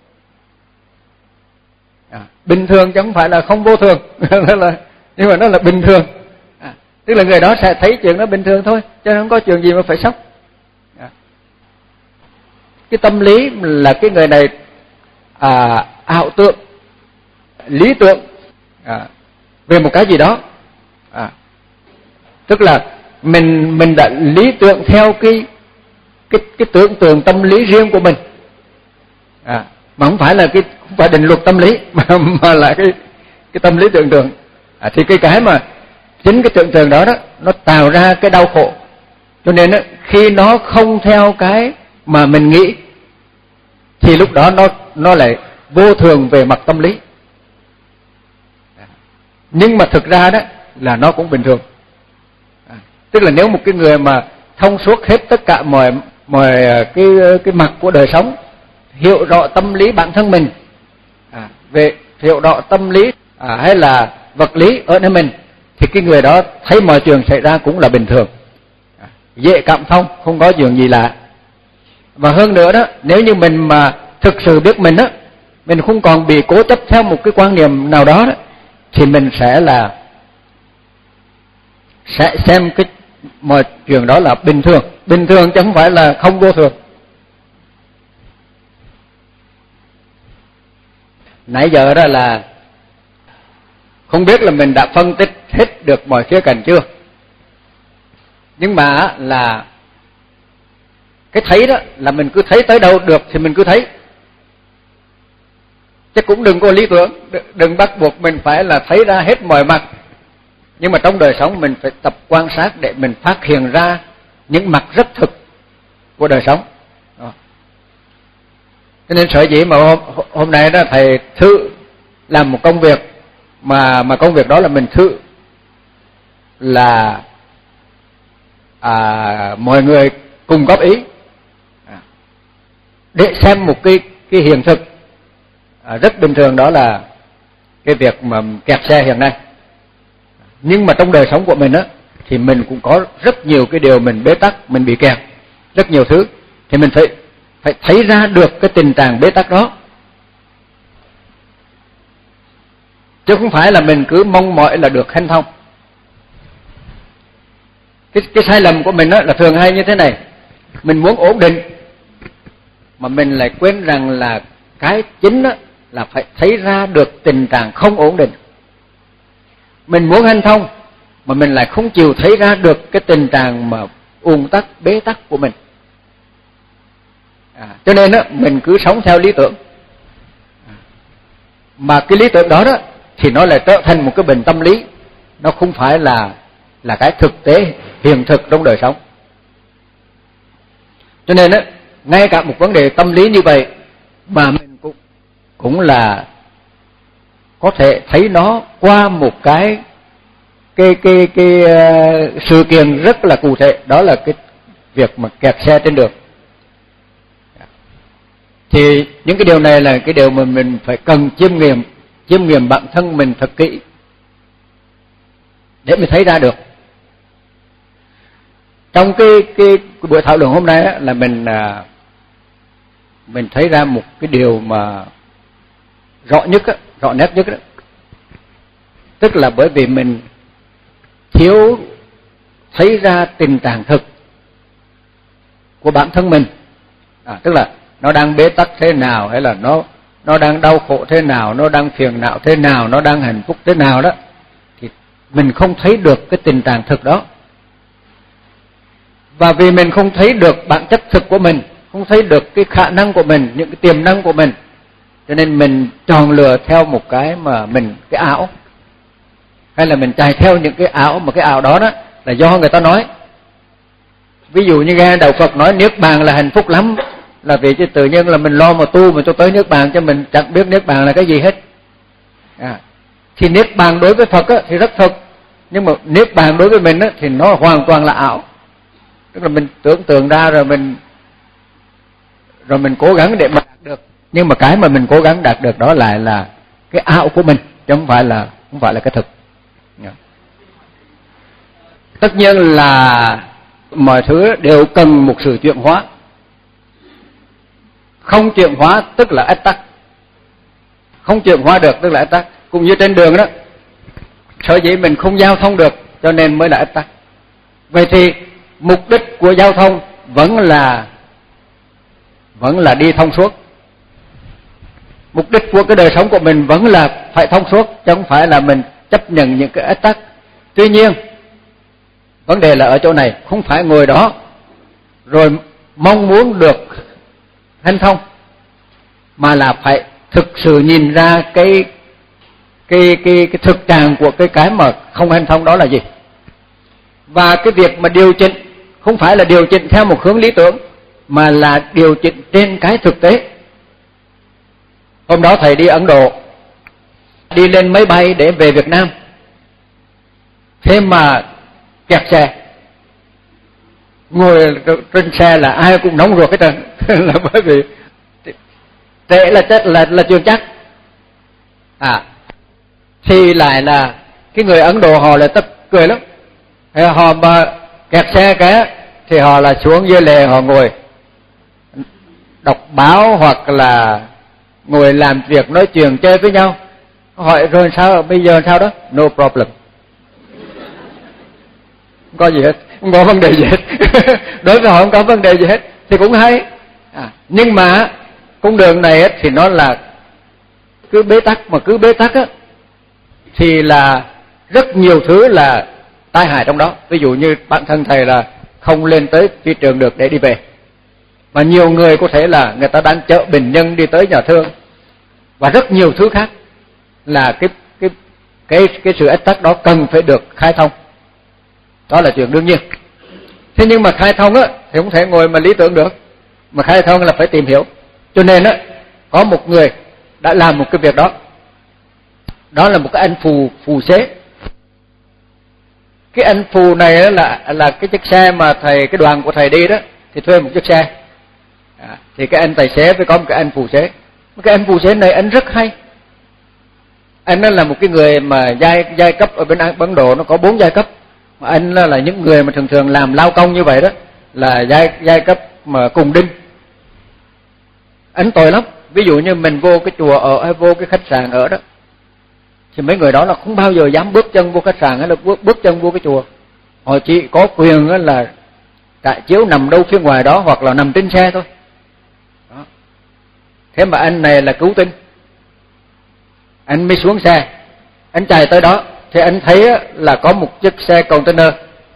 À, bình thường chứ không phải là không vô thường. là, nhưng mà nó là bình thường. À, tức là người đó sẽ thấy chuyện nó bình thường thôi, cho nên không có chuyện gì mà phải sốc. À, cái tâm lý là cái người này à, ảo tưởng, lý tưởng à, về một cái gì đó. À, tức là mình mình đã lý tưởng theo cái cái cái tưởng tượng tâm lý riêng của mình. À, mà không phải là cái không phải định luật tâm lý mà mà là cái cái tâm lý tưởng tượng. À, thì cái cái mà chính cái tưởng tượng đó đó nó tạo ra cái đau khổ. Cho nên đó, khi nó không theo cái mà mình nghĩ, thì lúc đó nó nó lại vô thường về mặt tâm lý. Nhưng mà thực ra đó là nó cũng bình thường. À, tức là nếu một cái người mà thông suốt hết tất cả mọi mọi cái cái mặt của đời sống, hiểu rõ tâm lý bản thân mình, à, về hiểu rõ tâm lý à, hay là vật lý ở nơi mình, thì cái người đó thấy mọi chuyện xảy ra cũng là bình thường, à, dễ cảm thông, không có chuyện gì lạ. Và hơn nữa đó, nếu như mình mà thực sự biết mình á, mình không còn bị cố chấp theo một cái quan niệm nào đó, đó thì mình sẽ là sẽ xem cái mọi chuyện đó là bình thường, bình thường chứ không phải là không vô thường. Nãy giờ đó là không biết là mình đã phân tích hết được mọi khía cạnh chưa, nhưng mà là cái thấy đó là mình cứ thấy tới đâu được thì mình cứ thấy, chứ cũng đừng có lý tưởng, đừng bắt buộc mình phải là thấy ra hết mọi mặt. Nhưng mà trong đời sống mình phải tập quan sát để mình phát hiện ra những mặt rất thực của đời sống. Đó. Cho nên sở dĩ mà hôm, hôm nay đó thầy thử làm một công việc mà mà công việc đó là mình thử là à, mọi người cùng góp ý à, để xem một cái cái hiện thực à, rất bình thường, đó là cái việc mà kẹt xe hiện nay. Nhưng mà trong đời sống của mình á thì mình cũng có rất nhiều cái điều mình bế tắc, mình bị kẹt rất nhiều thứ, thì mình phải phải thấy ra được cái tình trạng bế tắc đó, chứ không phải là mình cứ mong mỏi là được hanh thông. Cái cái sai lầm của mình á là thường hay như thế này: mình muốn ổn định mà mình lại quên rằng là cái chính á là phải thấy ra được tình trạng không ổn định. Mình muốn hanh thông mà mình lại không chịu thấy ra được cái tình trạng mà ùn tắc, bế tắc của mình. À, cho nên á mình cứ sống theo lý tưởng, à, mà cái lý tưởng đó đó thì nó lại trở thành một cái bệnh tâm lý, nó không phải là là cái thực tế hiện thực trong đời sống. Cho nên á, ngay cả một vấn đề tâm lý như vậy mà mình cũng cũng là có thể thấy nó qua một cái cái cái cái uh, sự kiện rất là cụ thể, đó là cái việc mà kẹt xe trên đường. Thì những cái điều này là cái điều mà mình phải cần chiêm nghiệm, chiêm nghiệm bản thân mình thật kỹ để mình thấy ra được. Trong cái cái, cái buổi thảo luận hôm nay á, là mình à, mình thấy ra một cái điều mà rõ nhất á, rõ nét nhất đó. Tức là bởi vì mình thiếu thấy ra tình trạng thực của bản thân mình, à, tức là nó đang bế tắc thế nào, hay là nó nó đang đau khổ thế nào, nó đang phiền não thế nào, nó đang hạnh phúc thế nào đó, thì mình không thấy được cái tình trạng thực đó. Và vì mình không thấy được bản chất thực của mình, không thấy được cái khả năng của mình, những cái tiềm năng của mình, cho nên mình chọn lựa theo một cái mà mình, cái ảo, hay là mình chạy theo những cái ảo, mà cái ảo đó đó là do người ta nói. Ví dụ như nghe đạo Phật nói niết bàn là hạnh phúc lắm, là vì chứ tự nhiên là mình lo mà tu mà cho tới niết bàn, cho mình chẳng biết niết bàn là cái gì hết. À, thì niết bàn đối với Phật á, thì rất thực, nhưng mà niết bàn đối với mình á, thì nó hoàn toàn là ảo. Tức là mình tưởng tượng ra rồi mình rồi mình cố gắng để mà đạt được, nhưng mà cái mà mình cố gắng đạt được đó lại là cái ảo của mình, chứ không phải là không phải là cái thực. Tất nhiên là mọi thứ đều cần một sự chuyển hóa. Không chuyển hóa tức là ách tắc. Không chuyển hóa được tức là ách tắc. Cũng như trên đường đó, sở dĩ mình không giao thông được cho nên mới là ách tắc. Vậy thì mục đích của giao thông vẫn là vẫn là đi thông suốt. Mục đích của cái đời sống của mình vẫn là phải thông suốt, chứ không phải là mình chấp nhận những cái ách tắc. Tuy nhiên, vấn đề là ở chỗ này, không phải ngồi đó rồi mong muốn được hanh thông, mà là phải thực sự nhìn ra cái cái cái cái thực trạng của cái cái mà không hanh thông đó là gì. Và cái việc mà điều chỉnh không phải là điều chỉnh theo một hướng lý tưởng, mà là điều chỉnh trên cái thực tế. Hôm đó thầy đi Ấn Độ, đi lên máy bay để về Việt Nam, thế mà kẹt xe. Ngồi trên xe là ai cũng nóng ruột hết trơn là bởi vì trễ là chắc là là chuyện chắc. À thì lại là cái người Ấn Độ họ là tất cười lắm. Họ mà kẹt xe cái thì họ là xuống dưới lề, họ ngồi đọc báo hoặc là ngồi làm việc nói chuyện chơi với nhau. Hỏi rồi sao bây giờ sao đó? No problem. Không có gì hết, không có vấn đề gì hết. Đối với họ không có vấn đề gì hết thì cũng hay. À, nhưng mà con đường này thì nó là cứ bế tắc, mà cứ bế tắc á thì là rất nhiều thứ là tai hại trong đó. Ví dụ như bản thân thầy là không lên tới phi trường được để đi về, mà nhiều người có thể là người ta đang chở bệnh nhân đi tới nhà thương và rất nhiều thứ khác, là cái cái cái cái sự ách tắc đó cần phải được khai thông. Đó là chuyện đương nhiên. Thế nhưng mà khai thông á thì không thể ngồi mà lý tưởng được, mà khai thông là phải tìm hiểu. Cho nên á có một người đã làm một cái việc đó. Đó là một cái anh phù phù xế. Cái anh phù này là là cái chiếc xe mà thầy cái đoàn của thầy đi đó thì thuê một chiếc xe. À, thì cái anh tài xế phải có một cái anh phù xế. Cái anh phù xế này anh rất hay. Anh là một cái người mà giai giai cấp ở bên Ấn Độ nó có bốn giai cấp. Mà anh là, là những người mà thường thường làm lao công như vậy đó là giai giai cấp mà cùng đinh. Anh tội lắm. Ví dụ như mình vô cái chùa ở hay vô cái khách sạn ở đó thì mấy người đó là không bao giờ dám bước chân vô khách sạn hay là bước, bước chân vô cái chùa. Họ chỉ có quyền là trại chiếu nằm đâu phía ngoài đó hoặc là nằm trên xe thôi. Đó. Thế mà anh này là cứu tinh. Anh mới xuống xe, anh chạy tới đó thì anh thấy là có một chiếc xe container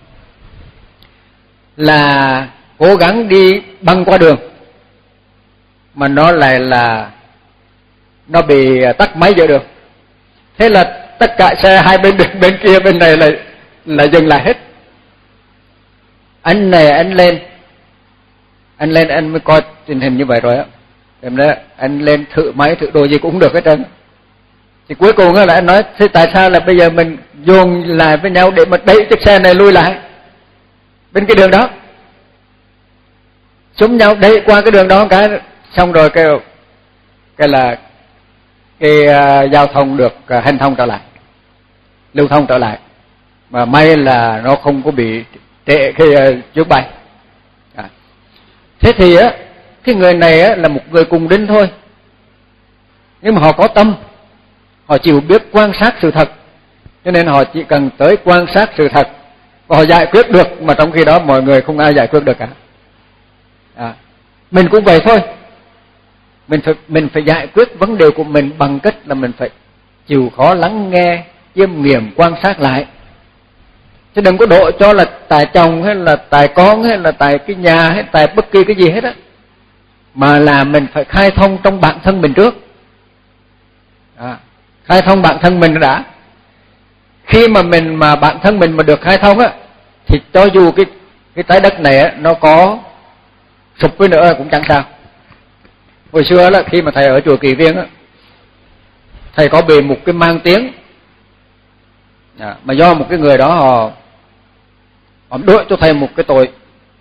là cố gắng đi băng qua đường mà nó lại là nó bị tắc máy giữa đường. Thế là tất cả xe hai bên đường, bên kia bên này là là dừng lại hết. Anh này anh lên, anh lên anh mới coi tình hình như vậy rồi á, em đó anh lên thử máy thử đồ gì cũng được hết trơn. Thì cuối cùng là anh nói thế tại sao là bây giờ mình dồn lại với nhau để mà đẩy chiếc xe này lui lại bên cái đường đó, xúm nhau đẩy qua cái đường đó cái xong rồi cái cái là cái uh, giao thông được uh, hành thông trở lại, lưu thông trở lại, mà may là nó không có bị trễ cái uh, chuyến bay. À. Thế thì á cái người này á là một người cùng đinh thôi, nhưng mà họ có tâm, họ chịu biết quan sát sự thật, cho nên họ chỉ cần tới quan sát sự thật và họ giải quyết được, mà trong khi đó mọi người không ai giải quyết được cả. À. Mình cũng vậy thôi. Mình phải, mình phải giải quyết vấn đề của mình bằng cách là mình phải chịu khó lắng nghe, chiêm nghiệm, quan sát lại. Chứ đừng có độ cho là tài chồng hay là tài con hay là tài cái nhà hay tài bất kỳ cái gì hết á, mà là mình phải khai thông trong bản thân mình trước. À, khai thông bản thân mình đã. Khi mà mình mà bản thân mình mà được khai thông á, thì cho dù cái cái trái đất này á nó có sụp với nữa cũng chẳng sao. Hồi xưa là khi mà thầy ở chùa Kỳ Viên á, thầy có bị một cái mang tiếng à, mà do một cái người đó họ họ đối cho thầy một cái tội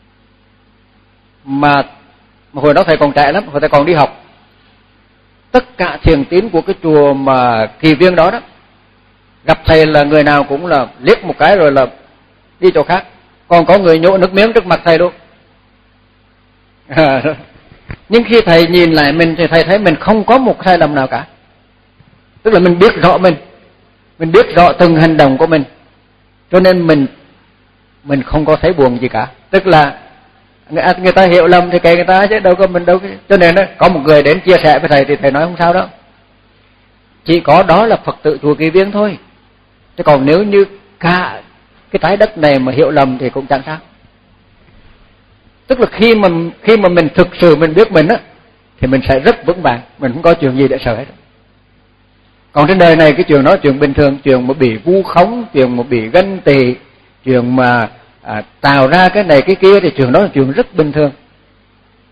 mà, mà hồi đó thầy còn trẻ lắm, hồi thầy còn đi học. Tất cả thiền tín của cái chùa mà Kỳ Viên đó đó gặp thầy là người nào cũng là liếc một cái rồi là đi chỗ khác, còn có người nhổ nước miếng trước mặt thầy luôn. À, nhưng khi thầy nhìn lại mình thì thầy thấy mình không có một sai lầm nào cả. Tức là mình biết rõ mình, mình biết rõ từng hành động của mình, cho nên mình mình không có thấy buồn gì cả. Tức là người, người ta hiểu lầm thì kệ người ta chứ đâu có mình đâu. Cho nên đó, có một người đến chia sẻ với thầy thì thầy nói không sao đâu. Chỉ có đó là Phật tử chùa Kỳ Viên thôi. Chứ còn nếu như cả cái trái đất này mà hiểu lầm thì cũng chẳng sao. Tức là khi mà khi mà mình thực sự mình biết mình á thì mình sẽ rất vững vàng, mình không có chuyện gì để sợ hết. Còn trên đời này cái chuyện đó chuyện bình thường, chuyện mà bị vu khống, chuyện mà bị ganh tị, chuyện mà à, tạo ra cái này cái kia thì chuyện đó là chuyện rất bình thường.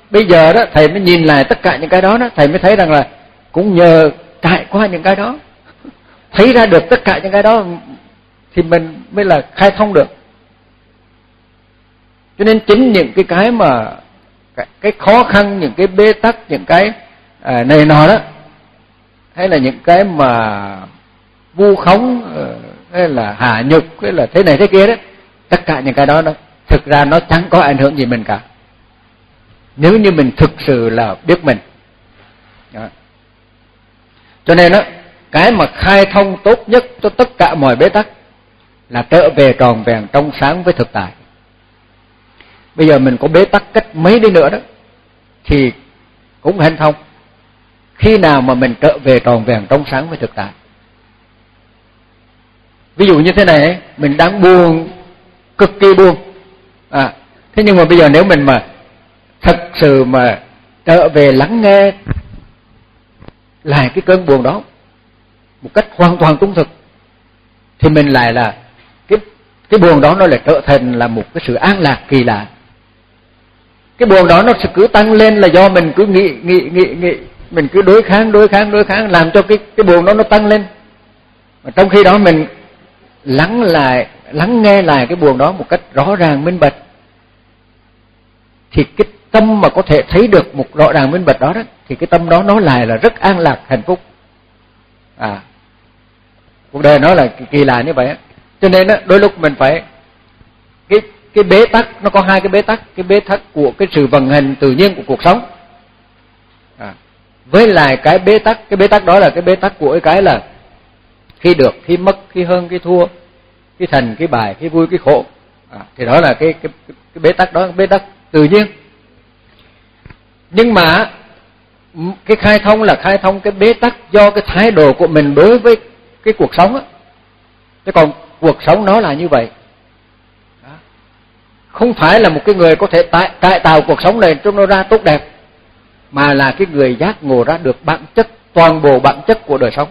bây giờ đó thầy mới nhìn lại tất cả những cái đó đó, thầy mới thấy rằng là cũng nhờ trải qua những cái đó, thấy ra được tất cả những cái đó thì mình mới là khai thông được. Cho nên chính những cái cái mà cái, cái khó khăn, những cái bế tắc, những cái à, này nọ đó, hay là những cái mà vu khống, hay là hạ nhục, hay là thế này thế kia đó, tất cả những cái đó đó thực ra nó chẳng có ảnh hưởng gì mình cả, nếu như mình thực sự là biết mình đó. Cho nên đó, cái mà khai thông tốt nhất cho tất cả mọi bế tắc là trở về tròn vẹn trong sáng với thực tại. Bây giờ mình có bế tắc cách mấy đi nữa đó thì cũng hanh thông khi nào mà mình trở về tròn vẹn trong sáng với thực tại. Ví dụ như thế này, mình đang buồn, cực kỳ buồn, à, thế nhưng mà bây giờ nếu mình mà thật sự mà trở về lắng nghe lại cái cơn buồn đó một cách hoàn toàn trung thực, thì mình lại là cái cái buồn đó nó lại trở thành là một cái sự an lạc kỳ lạ. Cái buồn đó nó sẽ cứ tăng lên là do mình cứ nghĩ nghĩ nghĩ nghĩ, mình cứ đối kháng đối kháng đối kháng làm cho cái cái buồn đó nó tăng lên. Mà trong khi đó mình lắng lại lắng nghe lại cái buồn đó một cách rõ ràng minh bạch, thì cái tâm mà có thể thấy được một rõ ràng minh bạch đó đó, thì cái tâm đó nó lại là rất an lạc hạnh phúc. À, cuộc đời nó là kỳ lạ như vậy. Cho nên đó, đôi lúc mình phải cái cái bế tắc, nó có hai cái bế tắc, cái bế tắc của cái sự vận hành tự nhiên của cuộc sống, à, với lại cái bế tắc, cái bế tắc đó là cái bế tắc của cái là khi được, khi mất, khi hơn, khi thua, khi thành, khi bại, khi vui, khi khổ, à, thì đó là cái cái cái bế tắc đó, bế tắc tự nhiên. Nhưng mà cái khai thông là khai thông cái bế tắc do cái thái độ của mình đối với cái cuộc sống á. Chứ còn cuộc sống nó là như vậy. Đó. Không phải là một cái người có thể tái, cải tạo cuộc sống này cho nó ra tốt đẹp, mà là cái người giác ngộ ra được bản chất, toàn bộ bản chất của đời sống.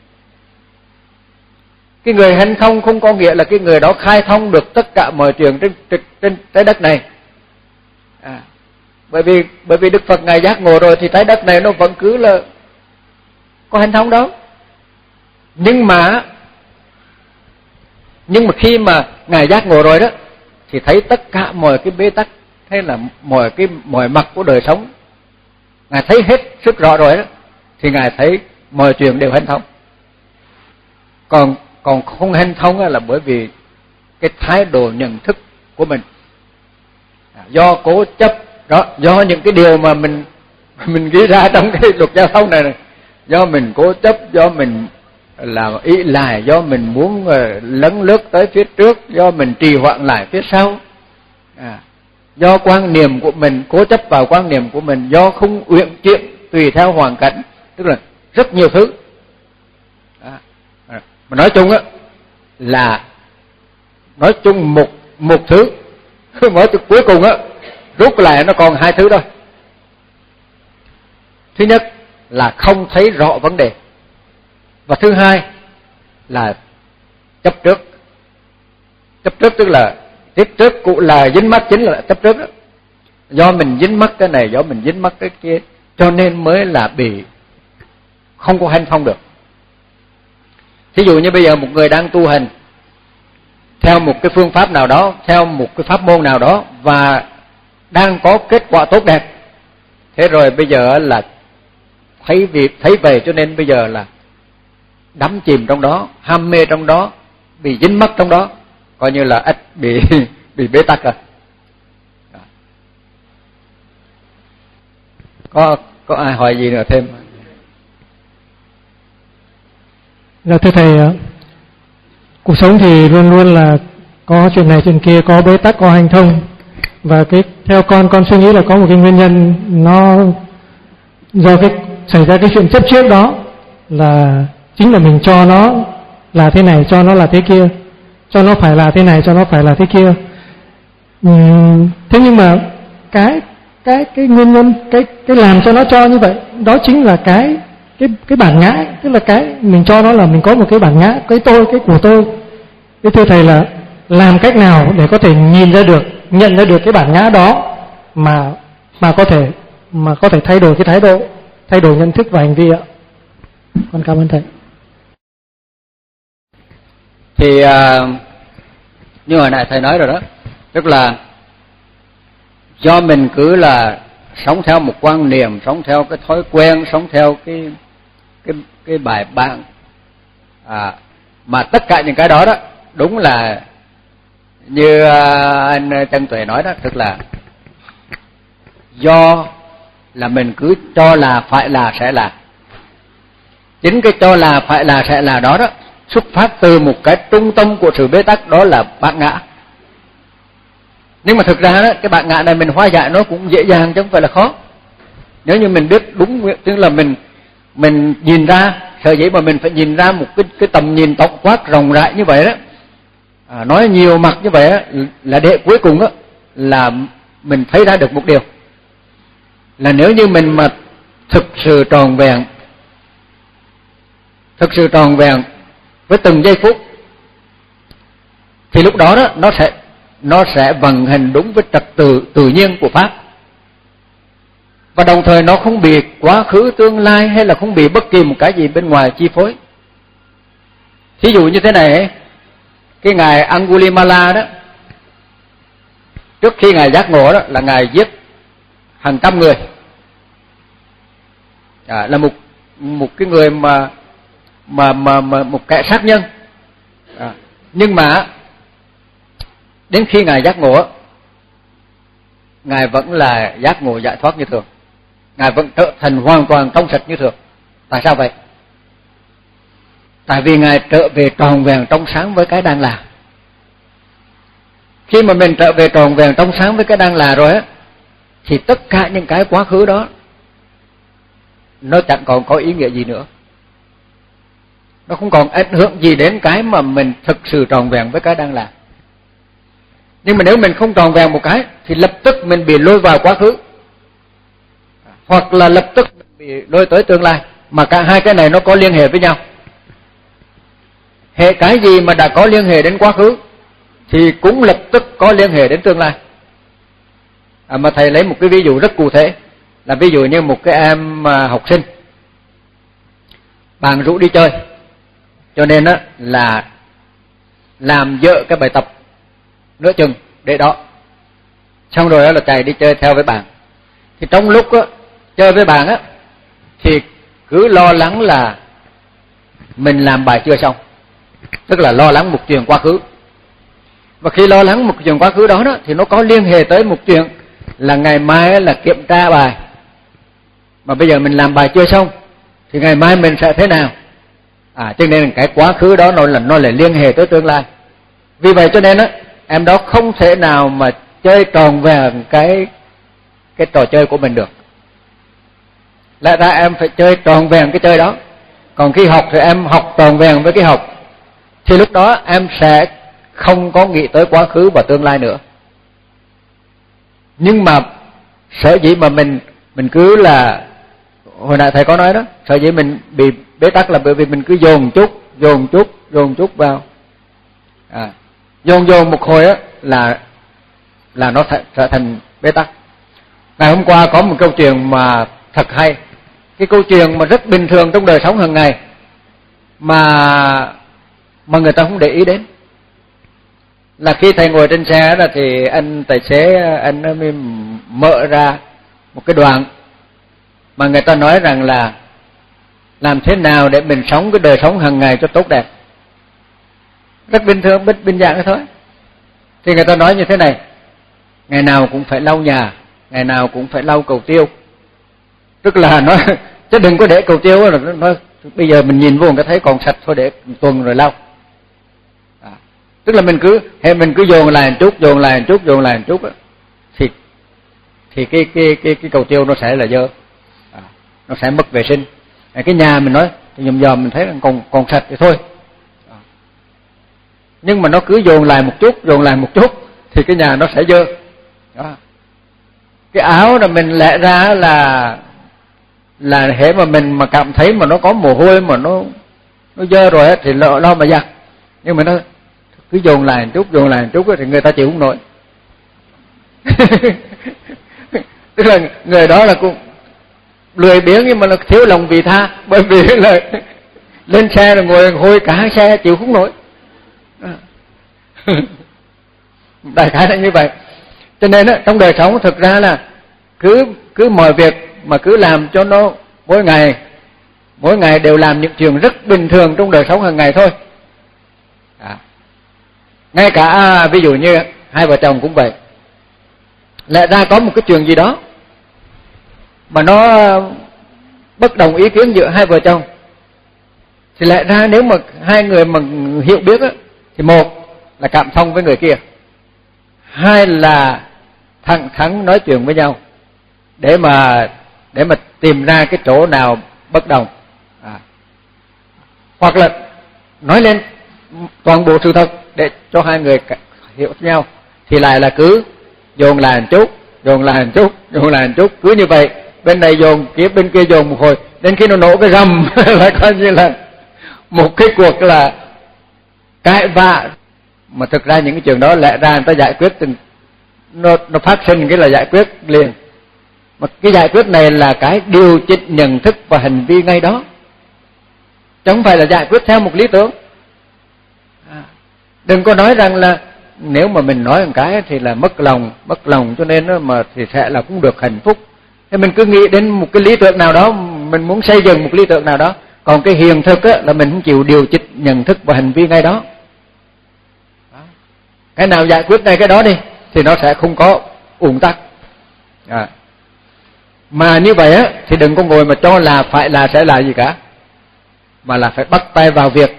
Cái người hanh thông không có nghĩa là cái người đó khai thông được tất cả mọi chuyện trên trên, trên trái đất này. À, bởi vì bởi vì Đức Phật ngài giác ngộ rồi thì trái đất này nó vẫn cứ là có hanh thông đó. Nhưng mà nhưng mà khi mà ngài giác ngộ rồi đó thì thấy tất cả mọi cái bế tắc hay là mọi cái mọi mặt của đời sống ngài thấy hết sức rõ rồi đó, thì ngài thấy mọi chuyện đều hanh thông. Còn còn không hanh thông là bởi vì cái thái độ nhận thức của mình, do cố chấp đó, do những cái điều mà mình mình ghi ra trong cái luật giao thông này, này do mình cố chấp, do mình làm ý lại, do mình muốn lấn lướt tới phía trước, do mình trì hoãn lại phía sau, à, do quan niệm của mình, cố chấp vào quan niệm của mình, do không uyển chuyển tùy theo hoàn cảnh, tức là rất nhiều thứ. À, mà nói chung á là nói chung một một thứ, nói chung cuối cùng á rút lại nó còn hai thứ thôi. Thứ nhất là không thấy rõ vấn đề, và thứ hai là chấp trước. Chấp trước tức là tiếp trước cũng là dính mắc, chính là chấp trước đó. Do mình dính mắc cái này, do mình dính mắc cái kia, cho nên mới là bị không có hanh thông được. Thí dụ như bây giờ một người đang tu hành theo một cái phương pháp nào đó, theo một cái pháp môn nào đó, và đang có kết quả tốt đẹp. Thế rồi bây giờ là thấy việc thấy về, cho nên bây giờ là đắm chìm trong đó, ham mê trong đó, bị dính mắc trong đó, coi như là ít bị bị bế tắc rồi. Có có ai hỏi gì nữa thêm? Dạ thưa thầy, cuộc sống thì luôn luôn là có chuyện này chuyện kia, có bế tắc, có hành thông, và cái theo con con suy nghĩ là có một cái nguyên nhân nó do cái xảy ra cái chuyện chấp trước đó, là chính là mình cho nó là thế này, cho nó là thế kia, cho nó phải là thế này, cho nó phải là thế kia. Uhm, thế nhưng mà cái cái cái nguyên nhân cái cái làm cho nó cho như vậy đó chính là cái cái cái bản ngã, tức là cái mình cho nó là mình có một cái bản ngã, cái tôi, cái của tôi. Thế thưa thầy là làm cách nào để có thể nhìn ra được, nhận ra được cái bản ngã đó mà mà có thể mà có thể thay đổi cái thái độ, thay đổi nhận thức và hành vi ạ. Con cảm ơn thầy. Thì uh, như hồi nãy thầy nói rồi đó, tức là do mình cứ là sống theo một quan niệm, sống theo cái thói quen, sống theo cái cái cái bài bản, à, mà tất cả những cái đó đó đúng là như uh, anh Trần Tuệ nói đó, tức là do là mình cứ cho là phải là sẽ là. Chính cái cho là phải là sẽ là đó đó xuất phát từ một cái trung tâm của sự bế tắc, đó là bản ngã. Nhưng mà thực ra đó, cái bản ngã này mình hóa giải nó cũng dễ dàng chứ không phải là khó. Nếu như mình biết đúng, tức là mình mình nhìn ra, sở dĩ mà mình phải nhìn ra một cái cái tầm nhìn tổng quát rộng rãi như vậy đó, à, nói nhiều mặt như vậy đó, là để cuối cùng đó là mình thấy ra được một điều là nếu như mình mà thực sự tròn vẹn, thực sự tròn vẹn với từng giây phút, thì lúc đó đó nó sẽ nó sẽ vận hành đúng với trật tự tự nhiên của pháp, và đồng thời nó không bị quá khứ tương lai hay là không bị bất kỳ một cái gì bên ngoài chi phối. Thí dụ như thế này, cái ngài Angulimala đó, trước khi ngài giác ngộ đó là ngài giết hàng trăm người, à, là một một cái người mà mà mà, mà một kẻ sát nhân, à, nhưng mà đến khi ngài giác ngộ, ngài vẫn là giác ngộ giải thoát như thường, ngài vẫn trở thành hoàn toàn trong sạch như thường. Tại sao vậy? Tại vì ngài trở về tròn vẹn trong sáng với cái đang là. Khi mà mình trở về tròn vẹn trong sáng với cái đang là rồi á, thì tất cả những cái quá khứ đó nó chẳng còn có ý nghĩa gì nữa, nó không còn ảnh hưởng gì đến cái mà mình thực sự tròn vẹn với cái đang là. Nhưng mà nếu mình không tròn vẹn một cái thì lập tức mình bị lôi vào quá khứ, hoặc là lập tức mình bị lôi tới tương lai, mà cả hai cái này nó có liên hệ với nhau. Hệ cái gì mà đã có liên hệ đến quá khứ thì cũng lập tức có liên hệ đến tương lai. À, mà thầy lấy một cái ví dụ rất cụ thể, là ví dụ như một cái em học sinh, bạn rủ đi chơi, cho nên á là làm dở cái bài tập nửa chừng để đó, xong rồi đó là chạy đi chơi theo với bạn. Thì trong lúc á, chơi với bạn á, thì cứ lo lắng là mình làm bài chưa xong, tức là lo lắng một chuyện quá khứ. Và khi lo lắng một chuyện quá khứ đó, đó thì nó có liên hệ tới một chuyện là ngày mai là kiểm tra bài, mà bây giờ mình làm bài chưa xong thì ngày mai mình sẽ thế nào. À, cho nên cái quá khứ đó nó là nó lại liên hệ tới tương lai. Vì vậy cho nên á, em đó không thể nào mà chơi tròn vẹn cái cái trò chơi của mình được. Lẽ ra em phải chơi tròn vẹn cái chơi đó. Còn khi học thì em học tròn vẹn với cái học, thì lúc đó em sẽ không có nghĩ tới quá khứ và tương lai nữa. Nhưng mà sở dĩ mà mình mình cứ là, hồi nãy thầy có nói đó, sở dĩ mình bị bế tắc là bởi vì mình cứ dồn chút, dồn chút, dồn chút vào. À, dồn dồn một hồi á là là nó trở thành bế tắc. Ngày hôm qua có một câu chuyện mà thật hay, cái câu chuyện mà rất bình thường trong đời sống hàng ngày mà mà người ta không để ý đến. Là khi thầy ngồi trên xe đó thì anh tài xế anh mới mở ra một cái đoạn mà người ta nói rằng là làm thế nào để mình sống cái đời sống hàng ngày cho tốt đẹp. Rất bình thường, bình, bình giản thôi. Thì người ta nói như thế này: ngày nào cũng phải lau nhà, ngày nào cũng phải lau cầu tiêu. Tức là nó chứ đừng có để cầu tiêu rồi nó bây giờ mình nhìn vô người ta thấy còn sạch thôi, để một tuần rồi lau. À, tức là mình cứ hay mình cứ dồn lại một chút, dồn lại một chút, dồn lại một chút á, thì thì cái cái cái cái cầu tiêu nó sẽ là dơ, à, nó sẽ mất vệ sinh. À, cái nhà mình nói thì dòm dòm mình thấy còn còn sạch thì thôi. À, nhưng mà nó cứ dồn lại một chút, dồn lại một chút thì cái nhà nó sẽ dơ. Đó. Cái áo là mình lẽ ra là là hễ mà mình mà cảm thấy mà nó có mồ hôi mà nó nó dơ rồi á thì lo, lo mà giặt. Nhưng mà nó cứ dồn lại một chút, dồn lại một chút thì người ta chịu không nổi. Tức là người đó là cũng lười biếng nhưng mà là thiếu lòng vị tha, bởi vì là lên xe là ngồi hôi cả xe chịu không nổi. Đại khái là như vậy. Cho nên á, trong đời sống thực ra là cứ cứ mọi việc mà cứ làm cho nó mỗi ngày mỗi ngày đều làm những chuyện rất bình thường trong đời sống hàng ngày thôi. À. Ngay cả à, ví dụ như hai vợ chồng cũng vậy, lẽ ra có một cái chuyện gì đó mà nó bất đồng ý kiến giữa hai vợ chồng, thì lẽ ra nếu mà hai người mà hiểu biết á, thì một là cảm thông với người kia, hai là thẳng thắn nói chuyện với nhau để mà để mà tìm ra cái chỗ nào bất đồng, à. Hoặc là nói lên toàn bộ sự thật để cho hai người hiểu nhau, thì lại là cứ dồn lại một chút, dồn lại một chút, dồn lại một chút, cứ như vậy, bên này dồn kia bên kia dồn một hồi, đến khi nó nổ cái rầm là coi như là một cái cuộc là cãi vã. Mà thực ra những cái chuyện đó lẽ ra người ta giải quyết từng nó nó phát sinh cái là giải quyết liền. Mà cái giải quyết này là cái điều chỉnh nhận thức và hành vi ngay đó, chứ không phải là giải quyết theo một lý tưởng. À, đừng có nói rằng là nếu mà mình nói một cái thì là mất lòng, mất lòng cho nên đó mà thì sẽ là cũng được hạnh phúc. Thế mình cứ nghĩ đến một cái lý tưởng nào đó, mình muốn xây dựng một lý tưởng nào đó, còn cái hiện thực á, là mình không chịu điều chỉnh nhận thức và hành vi ngay đó. Đó. Cái nào giải quyết ngay cái đó đi thì nó sẽ không có ùn tắc. À. Mà như vậy á thì đừng có ngồi mà cho là phải là sẽ là gì cả, mà là phải bắt tay vào việc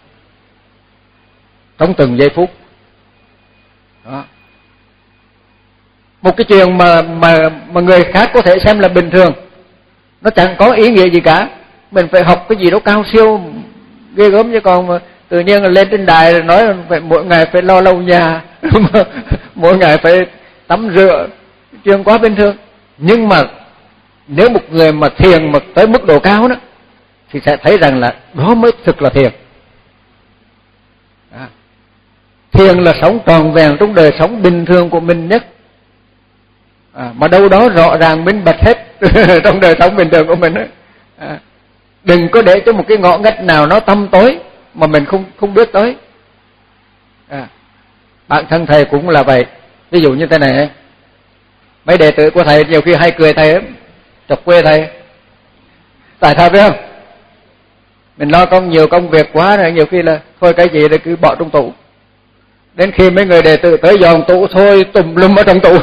trong từng giây phút. Đó. Một cái chuyện mà mà mà người khác có thể xem là bình thường, nó chẳng có ý nghĩa gì cả. Mình phải học cái gì đó cao siêu ghê gớm, chứ còn mà tự nhiên là lên trên đài rồi nói phải mỗi ngày phải lo lau nhà, mỗi ngày phải tắm rửa, chuyện quá bình thường. Nhưng mà nếu một người mà thiền mà tới mức độ cao đó thì sẽ thấy rằng là đó mới thực là thiền. À. Thiền là sống tròn vẹn trong đời sống bình thường của mình nhất, à, mà đâu đó rõ ràng minh bạch hết trong đời sống bình thường của mình đó. À. Đừng có để cho một cái ngõ ngách nào nó tăm tối mà mình không không biết tới. À. Bản thân thầy cũng là vậy. Ví dụ như thế này, mấy đệ tử của thầy nhiều khi hay cười thầy lắm, chọc quê thầy. Tại sao biết không? Mình lo công nhiều công việc quá rồi, nhiều khi là thôi cái gì thì cứ bỏ trong tủ. Đến khi mấy người đệ tử tới dọn tủ thôi tùm lum ở trong tủ.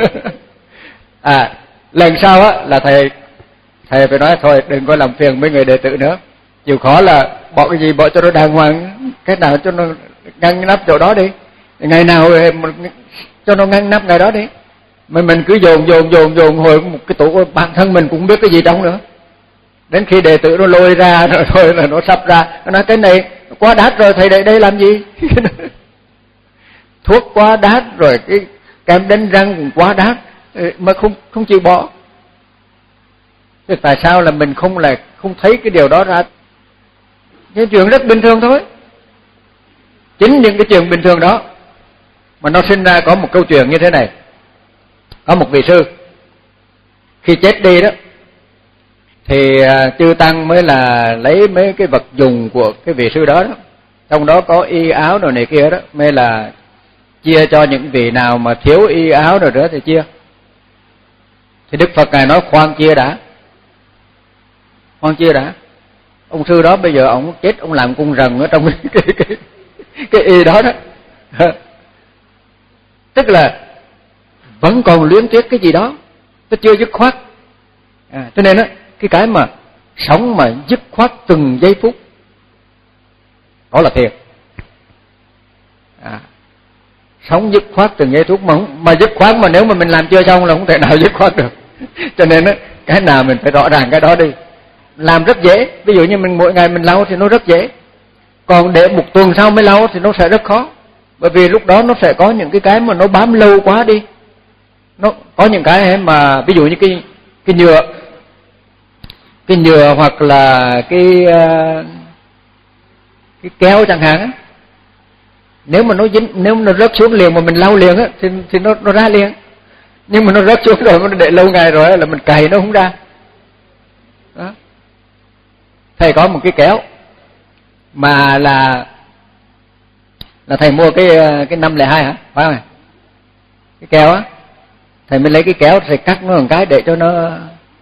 À, lần sau á là thầy thầy phải nói thôi đừng có làm phiền mấy người đệ tử nữa. Chịu khó là bỏ cái gì bỏ cho nó đàng hoàng, cái nào cho nó ngăn nắp chỗ đó đi. Ngày nào cho nó ngăn nắp ngày đó đi. Mà mình cứ dồn dồn dồn dồn hồi một cái tủ của bản thân mình cũng biết cái gì trong nữa. Đến khi đệ tử nó lôi ra rồi thôi là nó sắp ra, nó nói cái này quá đắt rồi thầy để đây làm gì? Thuốc quá đắt rồi, cái kem đánh răng cũng quá đắt mà không không chịu bỏ. Thế tại sao là mình không là không thấy cái điều đó ra? Cái chuyện rất bình thường thôi. Chính những cái chuyện bình thường đó mà nó sinh ra có một câu chuyện như thế này. Có một vị sư khi chết đi đó thì chư tăng mới là lấy mấy cái vật dùng của cái vị sư đó đó, trong đó có y áo rồi này kia đó, mới là chia cho những vị nào mà thiếu y áo rồi nữa thì chia. Thì Đức Phật ngài nói khoan chia đã, khoan chia đã. Ông sư đó bây giờ ông chết, ông làm cung rần ở trong cái cái cái, cái y đó đó. Tức là vẫn còn luyến tiếc cái gì đó, nó chưa dứt khoát. À, cho nên á cái cái mà sống mà dứt khoát từng giây phút đó là thiền. À, sống dứt khoát từng giây phút mà mà dứt khoát mà nếu mà mình làm chưa xong là không thể nào dứt khoát được. Cho nên á cái nào mình phải rõ ràng cái đó đi. Làm rất dễ, ví dụ như mình mỗi ngày mình lau thì nó rất dễ. Còn để một tuần sau mới lau thì nó sẽ rất khó. Bởi vì lúc đó nó sẽ có những cái cái mà nó bám lâu quá đi. Nó có những cái mà ví dụ như cái cái nhựa cái nhựa hoặc là cái cái kéo chẳng hạn á, nếu mà nó dính, nếu mà nó rớt xuống liền mà mình lau liền á thì thì nó nó ra liền. Nhưng mà nó rớt xuống rồi, nó để lâu ngày rồi là mình cày nó không ra. Đó. Thầy có một cái kéo mà là là thầy mua cái cái năm lẻ hai hả, phải không? Cái kéo á, thầy mới lấy cái kéo thầy cắt nó một cái để cho nó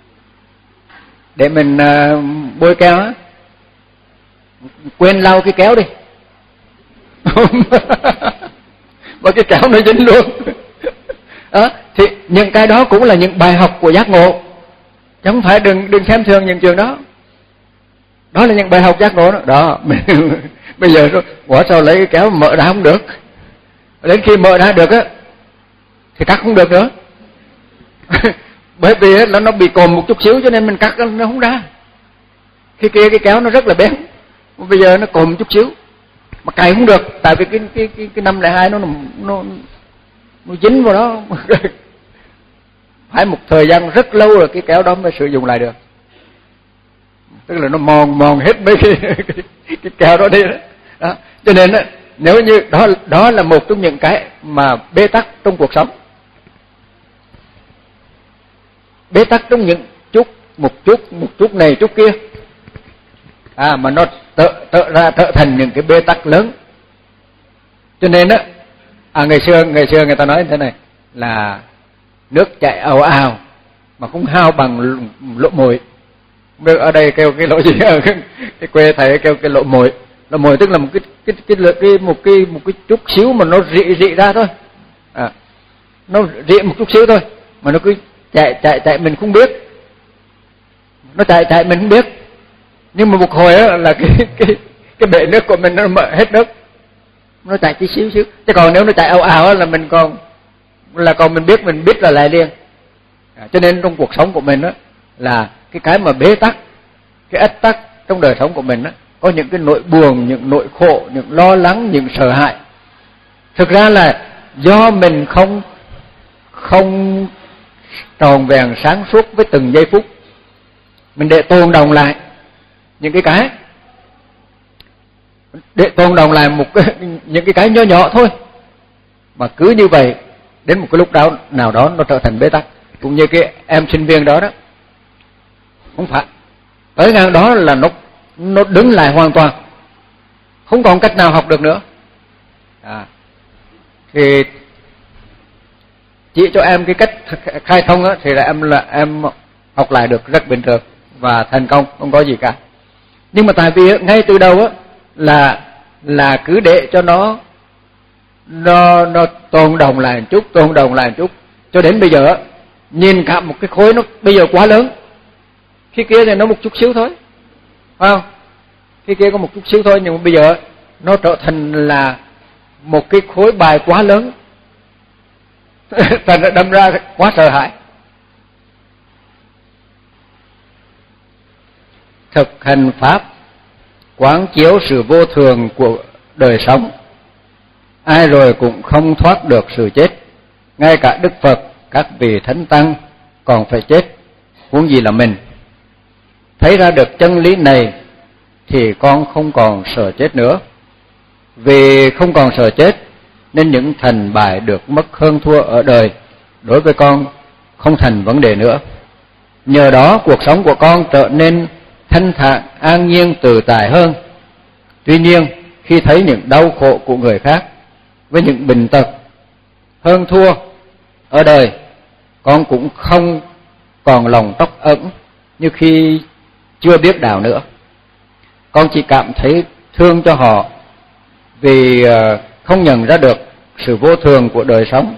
để mình uh, bôi keo á, quên lau cái kéo đi. Và cái kéo nó dính luôn. Đó, thì những cái đó cũng là những bài học của giác ngộ, chứ không phải đừng đừng xem thường những trường đó. Đó là những bài học giác ngộ đó. Đó, bây giờ quả sao lấy cái kéo mở ra không được, đến khi mở ra được á thì cắt không được nữa. Bởi vì nó nó bị cồn một chút xíu cho nên mình cắt nó không ra. Khi kia cái kéo nó rất là bén, bây giờ nó cồn một chút xíu mà cày không được, tại vì cái cái cái cái năm lẻ hai nó nó nó dính vào đó. Phải một thời gian rất lâu rồi cái kéo đó mới sử dụng lại được, tức là nó mòn mòn hết mấy cái cái, cái kéo đó đi đó. Đó. Cho nên đó, nếu như đó đó là một trong những cái mà bế tắc trong cuộc sống, bế tắc trong những chút một chút một chút này chút kia, à mà nó tự tự ra trở thành những cái bế tắc lớn. Cho nên á, à ngày xưa ngày xưa người ta nói thế này là nước chảy ào ào mà không hao bằng lỗ mồi. Ở đây kêu cái lỗ gì, ở cái, cái quê thầy kêu cái lỗ mồi. Lỗ mồi tức là một cái cái cái, cái, cái một cái một cái chút xíu mà nó rị rị ra thôi, à, nó rị một chút xíu thôi mà nó cứ chạy chạy chạy mình không biết, nó chạy chạy mình không biết, nhưng mà một hồi á là cái cái cái bể nước của mình nó mở hết nước, nó chạy tí xíu xíu. Chứ còn nếu nó chạy ào ào là mình còn là còn mình biết mình biết là lại liền. À, cho nên trong cuộc sống của mình đó là cái cái mà bế tắc, cái ách tắc trong đời sống của mình đó, có những cái nỗi buồn, những nỗi khổ, những lo lắng, những sợ hãi. Thực ra là do mình không không tròn vẹn sáng suốt với từng giây phút, mình để tồn đọng lại những cái cái để tồn đọng lại một cái, những cái cái nhỏ nhỏ thôi, mà cứ như vậy đến một cái lúc đó nào đó nó trở thành bế tắc. Cũng như cái em sinh viên đó đó, không phải tới ngang đó là nó nó đứng lại hoàn toàn, không còn cách nào học được nữa. À, thì chỉ cho em cái cách khai thông á, thì là em là em học lại được rất bình thường và thành công, không có gì cả. Nhưng mà tại vì ngay từ đầu á là là cứ để cho nó nó nó tồn đọng lại một chút, tồn đọng lại một chút, cho đến bây giờ á, nhìn cả một cái khối nó bây giờ quá lớn, khi kia thì nó một chút xíu thôi, phải không? Khi kia có một chút xíu thôi, nhưng mà bây giờ nó trở thành là một cái khối bài quá lớn, thành ra đâm ra quá sợ hãi. Thực hành pháp quán chiếu sự vô thường của đời sống, ai rồi cũng không thoát được sự chết. Ngay cả Đức Phật, các vị thánh tăng còn phải chết, huống gì là mình. Thấy ra được chân lý này thì con không còn sợ chết nữa. Vì không còn sợ chết nên những thành bại được mất hơn thua ở đời đối với con không thành vấn đề nữa. Nhờ đó cuộc sống của con trở nên thanh thản, an nhiên, tự tại hơn. Tuy nhiên, khi thấy những đau khổ của người khác với những bệnh tật hơn thua ở đời, con cũng không còn lòng tróc ẩn như khi chưa biết đạo nữa. Con chỉ cảm thấy thương cho họ vì không nhận ra được sự vô thường của đời sống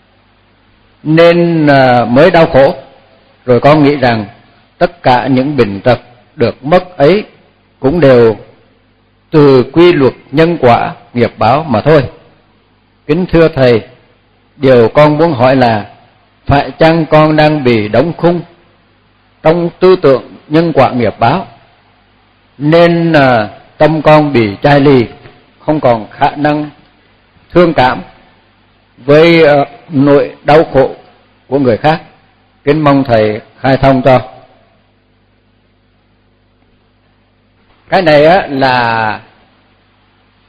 nên mới đau khổ. Rồi con nghĩ rằng tất cả những bệnh tật được mất ấy cũng đều từ quy luật nhân quả nghiệp báo mà thôi. Kính thưa Thầy, điều con muốn hỏi là phải chăng con đang bị đóng khung trong tư tưởng nhân quả nghiệp báo, nên à, tâm con bị chai lì, không còn khả năng thương cảm với à, nỗi đau khổ của người khác. Kính mong Thầy khai thông cho. Cái này á là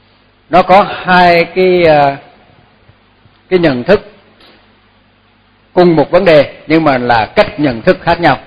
nó có hai cái cái nhận thức cùng một vấn đề nhưng mà là cách nhận thức khác nhau.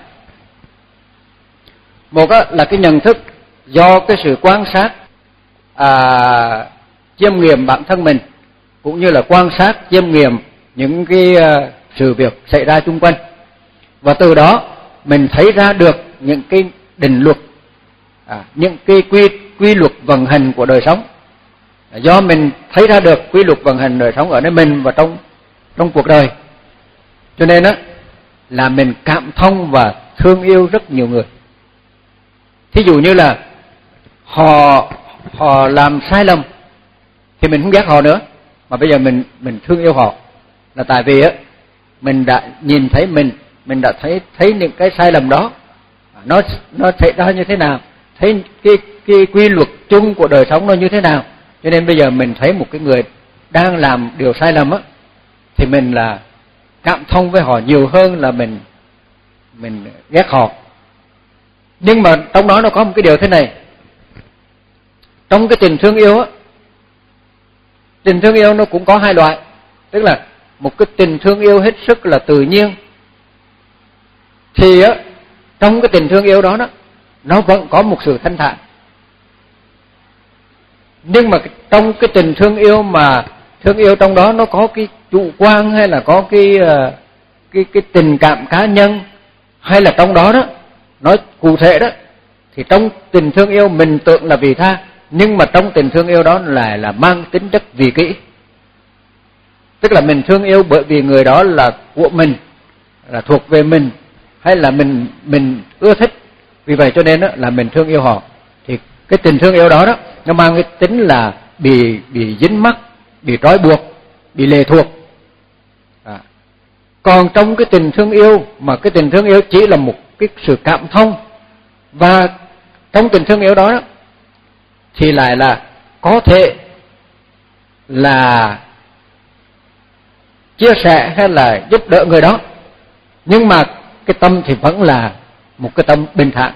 Một là cái nhận thức do cái sự quan sát, à, chiêm nghiệm bản thân mình, cũng như là quan sát chiêm nghiệm những cái uh, sự việc xảy ra xung quanh, và từ đó mình thấy ra được những cái định luật, à, những cái quy quy luật vận hành của đời sống. Do mình thấy ra được quy luật vận hành đời sống ở nơi mình và trong trong cuộc đời, cho nên á là mình cảm thông và thương yêu rất nhiều người. Thí dụ như là họ họ làm sai lầm thì mình không ghét họ nữa, mà bây giờ mình mình thương yêu họ, là tại vì á mình đã nhìn thấy mình mình đã thấy thấy những cái sai lầm đó nó nó xảy ra như thế nào, thấy cái cái quy luật chung của đời sống nó như thế nào, cho nên bây giờ mình thấy một cái người đang làm điều sai lầm á thì mình là cảm thông với họ nhiều hơn là mình mình ghét họ. Nhưng mà trong đó nó có một cái điều thế này, trong cái tình thương yêu á, tình thương yêu nó cũng có hai loại, tức là một cái tình thương yêu hết sức là tự nhiên, thì á trong cái tình thương yêu đó đó nó vẫn có một sự thanh thản. Nhưng mà trong cái tình thương yêu mà thương yêu trong đó nó có cái chủ quan, hay là có cái cái cái tình cảm cá nhân, hay là trong đó đó nói cụ thể đó, thì trong tình thương yêu mình tưởng là vị tha, nhưng mà trong tình thương yêu đó lại là mang tính chất vị kỷ. Tức là mình thương yêu bởi vì người đó là của mình, là thuộc về mình, hay là mình mình ưa thích, vì vậy cho nên đó là mình thương yêu họ. Thì cái tình thương yêu đó đó nó mang cái tính là bị bị dính mắc, bị trói buộc, bị lệ thuộc. À. Còn trong cái tình thương yêu mà cái tình thương yêu chỉ là một cái sự cảm thông, và trong tình thương yêu đó, đó thì lại là có thể là chia sẻ hay là giúp đỡ người đó, nhưng mà cái tâm thì vẫn là một cái tâm bình thản.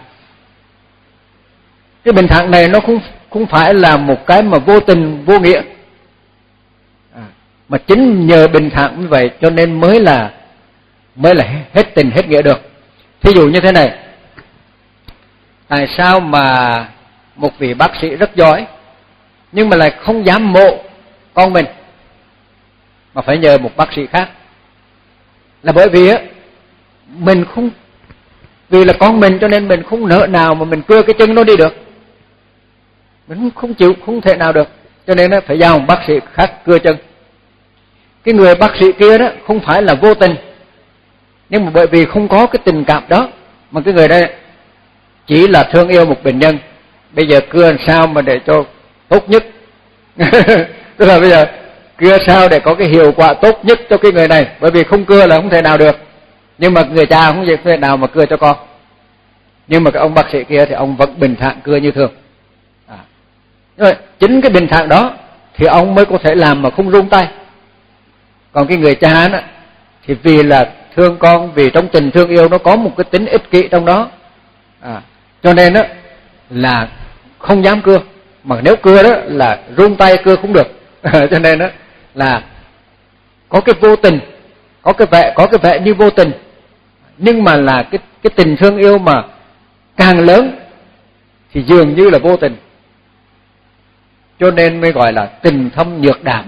Cái bình thản này nó không không phải là một cái mà vô tình vô nghĩa, à, mà chính nhờ bình thản như vậy cho nên mới là mới là hết tình hết nghĩa được. Thí dụ như thế này, tại sao mà một vị bác sĩ rất giỏi nhưng mà lại không dám mổ con mình mà phải nhờ một bác sĩ khác? Là bởi vì á mình không, vì là con mình cho nên mình không nỡ nào mà mình cưa cái chân nó đi được, mình không chịu, không thể nào được, cho nên nó phải giao một bác sĩ khác cưa chân. Cái người bác sĩ kia đó không phải là vô tình, nhưng mà bởi vì không có cái tình cảm đó, mà cái người đây chỉ là thương yêu một bệnh nhân, bây giờ cưa làm sao mà để cho tốt nhất. Tức là bây giờ cưa sao để có cái hiệu quả tốt nhất cho cái người này, bởi vì không cưa là không thể nào được. Nhưng mà người cha không thể nào mà cưa cho con, nhưng mà cái ông bác sĩ kia thì ông vẫn bình thản cưa như thường. À. Rồi, chính cái bình thản đó thì ông mới có thể làm mà không run tay. Còn cái người cha đó thì vì là thương con, vì trong tình thương yêu nó có một cái tính ích kỷ trong đó, à, cho nên đó là không dám cưa, mà nếu cưa đó là run tay cưa không được. Cho nên đó là có cái vô tình, có cái vẻ có cái vẻ như vô tình, nhưng mà là cái cái tình thương yêu mà càng lớn thì dường như là vô tình, cho nên mới gọi là tình thâm nhược đạm.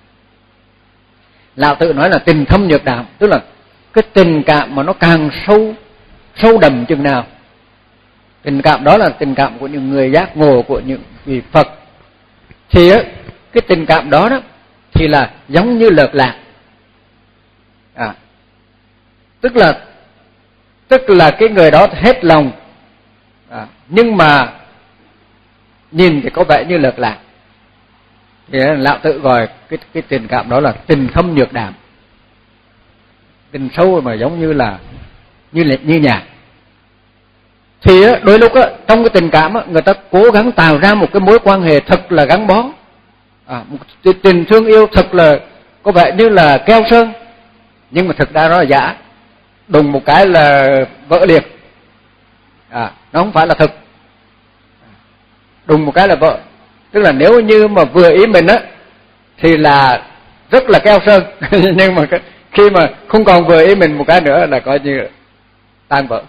Lão Tử nói là tình thâm nhược đạm, tức là cái tình cảm mà nó càng sâu sâu đậm chừng nào. Tình cảm đó là tình cảm của những người giác ngộ, của những vị Phật, thì á cái tình cảm đó đó thì là giống như lợt lạc. À, tức là tức là cái người đó hết lòng, à, nhưng mà nhìn thì có vẻ như lợt lạc. Thì Lão Tử gọi cái cái tình cảm đó là tình thâm nhược đạm, tình sâu mà giống như là như là như nhạc. Thì đôi lúc á, trong cái tình cảm á, người ta cố gắng tạo ra một cái mối quan hệ thật là gắn bó, à, một tình thương yêu thật là có vẻ như là keo sơn, nhưng mà thực ra nó là giả, đùng một cái là vỡ liệt, à, nó không phải là thực, đùng một cái là vỡ. Tức là nếu như mà vừa ý mình á thì là rất là keo sơn, nhưng mà cái, Khi mà không còn vừa ý mình một cái nữa là coi như tan vỡ.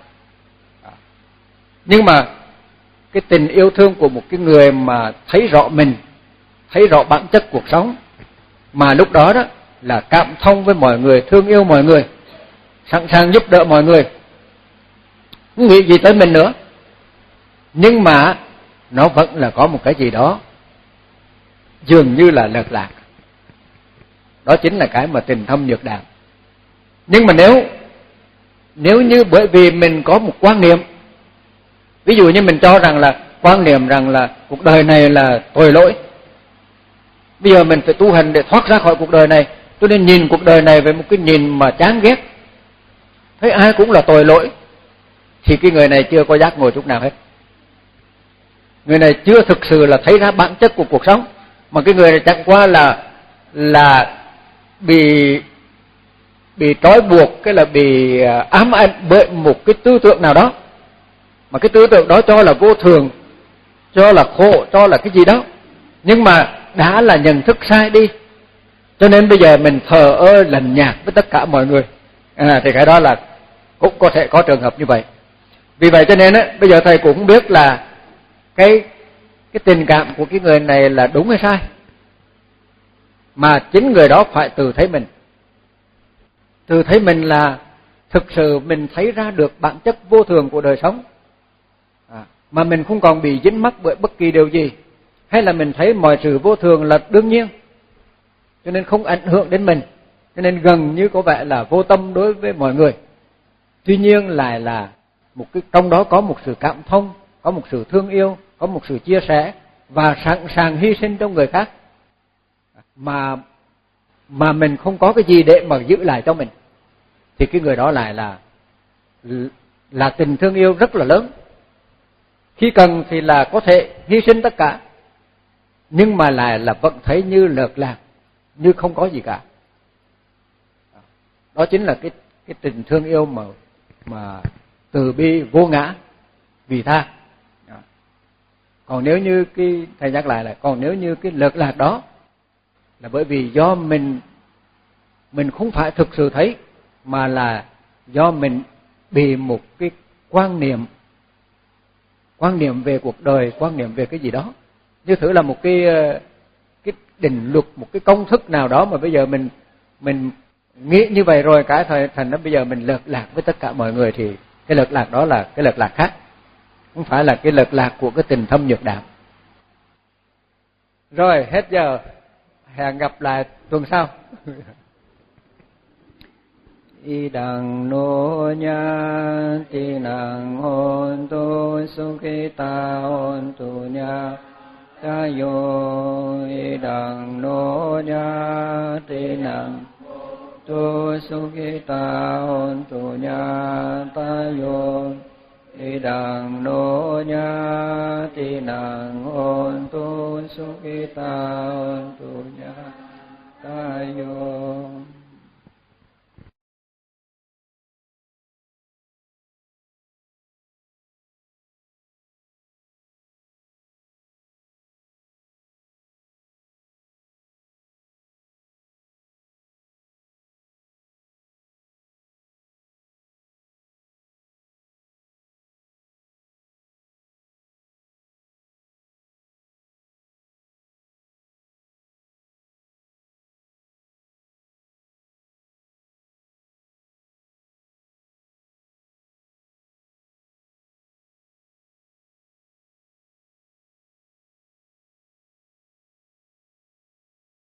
Nhưng mà cái tình yêu thương của một cái người mà thấy rõ mình, thấy rõ bản chất cuộc sống, mà lúc đó đó là cảm thông với mọi người, thương yêu mọi người, sẵn sàng giúp đỡ mọi người, không nghĩ gì tới mình nữa. Nhưng mà nó vẫn là có một cái gì đó dường như là lệch lạc. Đó chính là cái mà tình thâm nhược đàm. Nhưng mà nếu nếu như bởi vì mình có một quan niệm, ví dụ như mình cho rằng là quan niệm rằng là cuộc đời này là tội lỗi, bây giờ mình phải tu hành để thoát ra khỏi cuộc đời này, tôi nên nhìn cuộc đời này với một cái nhìn mà chán ghét, thấy ai cũng là tội lỗi, thì cái người này chưa có giác ngộ chút nào hết. Người này chưa thực sự là thấy ra bản chất của cuộc sống, mà cái người này chẳng qua là là bị bị trói buộc, cái là bị ám ảnh bởi một cái tư tưởng nào đó, mà cái tư tưởng đó cho là vô thường, cho là khổ, cho là cái gì đó, nhưng mà đã là nhận thức sai đi, cho nên bây giờ mình thờ ơ lạnh nhạt với tất cả mọi người. À, thì cái đó là cũng có thể có trường hợp như vậy. Vì vậy cho nên á, bây giờ thầy cũng không biết là cái cái tình cảm của cái người này là đúng hay sai, mà chính người đó phải tự thấy mình, tự thấy mình là thực sự mình thấy ra được bản chất vô thường của đời sống, à, mà mình không còn bị dính mắc bởi bất kỳ điều gì, hay là mình thấy mọi sự vô thường là đương nhiên, cho nên không ảnh hưởng đến mình, cho nên gần như có vẻ là vô tâm đối với mọi người. Tuy nhiên lại là một cái trong đó có một sự cảm thông, có một sự thương yêu, có một sự chia sẻ và sẵn sàng hy sinh cho người khác, mà mà mình không có cái gì để mà giữ lại cho mình, thì cái người đó lại là là tình thương yêu rất là lớn. Khi cần thì là có thể hy sinh tất cả, nhưng mà lại là vẫn thấy như lợt lạc, như không có gì cả. Đó chính là cái cái tình thương yêu mà mà từ bi vô ngã vị tha. Còn nếu như cái thầy nhắc lại là còn nếu như cái lợt lạc đó là bởi vì do mình mình không phải thực sự thấy, mà là do mình bị một cái quan niệm quan niệm về cuộc đời, quan niệm về cái gì đó, như thử là một cái cái định luật, một cái công thức nào đó mà bây giờ mình mình nghĩ như vậy rồi, cái thời thành nó bây giờ mình lợt lạc với tất cả mọi người, thì cái lợt lạc đó là cái lợt lạc khác, không phải là cái lợt lạc của cái tình thâm nhược đạo. Rồi hết giờ, hẹn gặp lại tuần sau. Y đằng nô nha ti năng hôn tu sukita hôn tu nha ta yo. Y đằng nô nha ti năng tu sukita hôn tu nha ta yo. Y đằng nô nha ti năng hôn tu sukita hôn tu nha ta yo.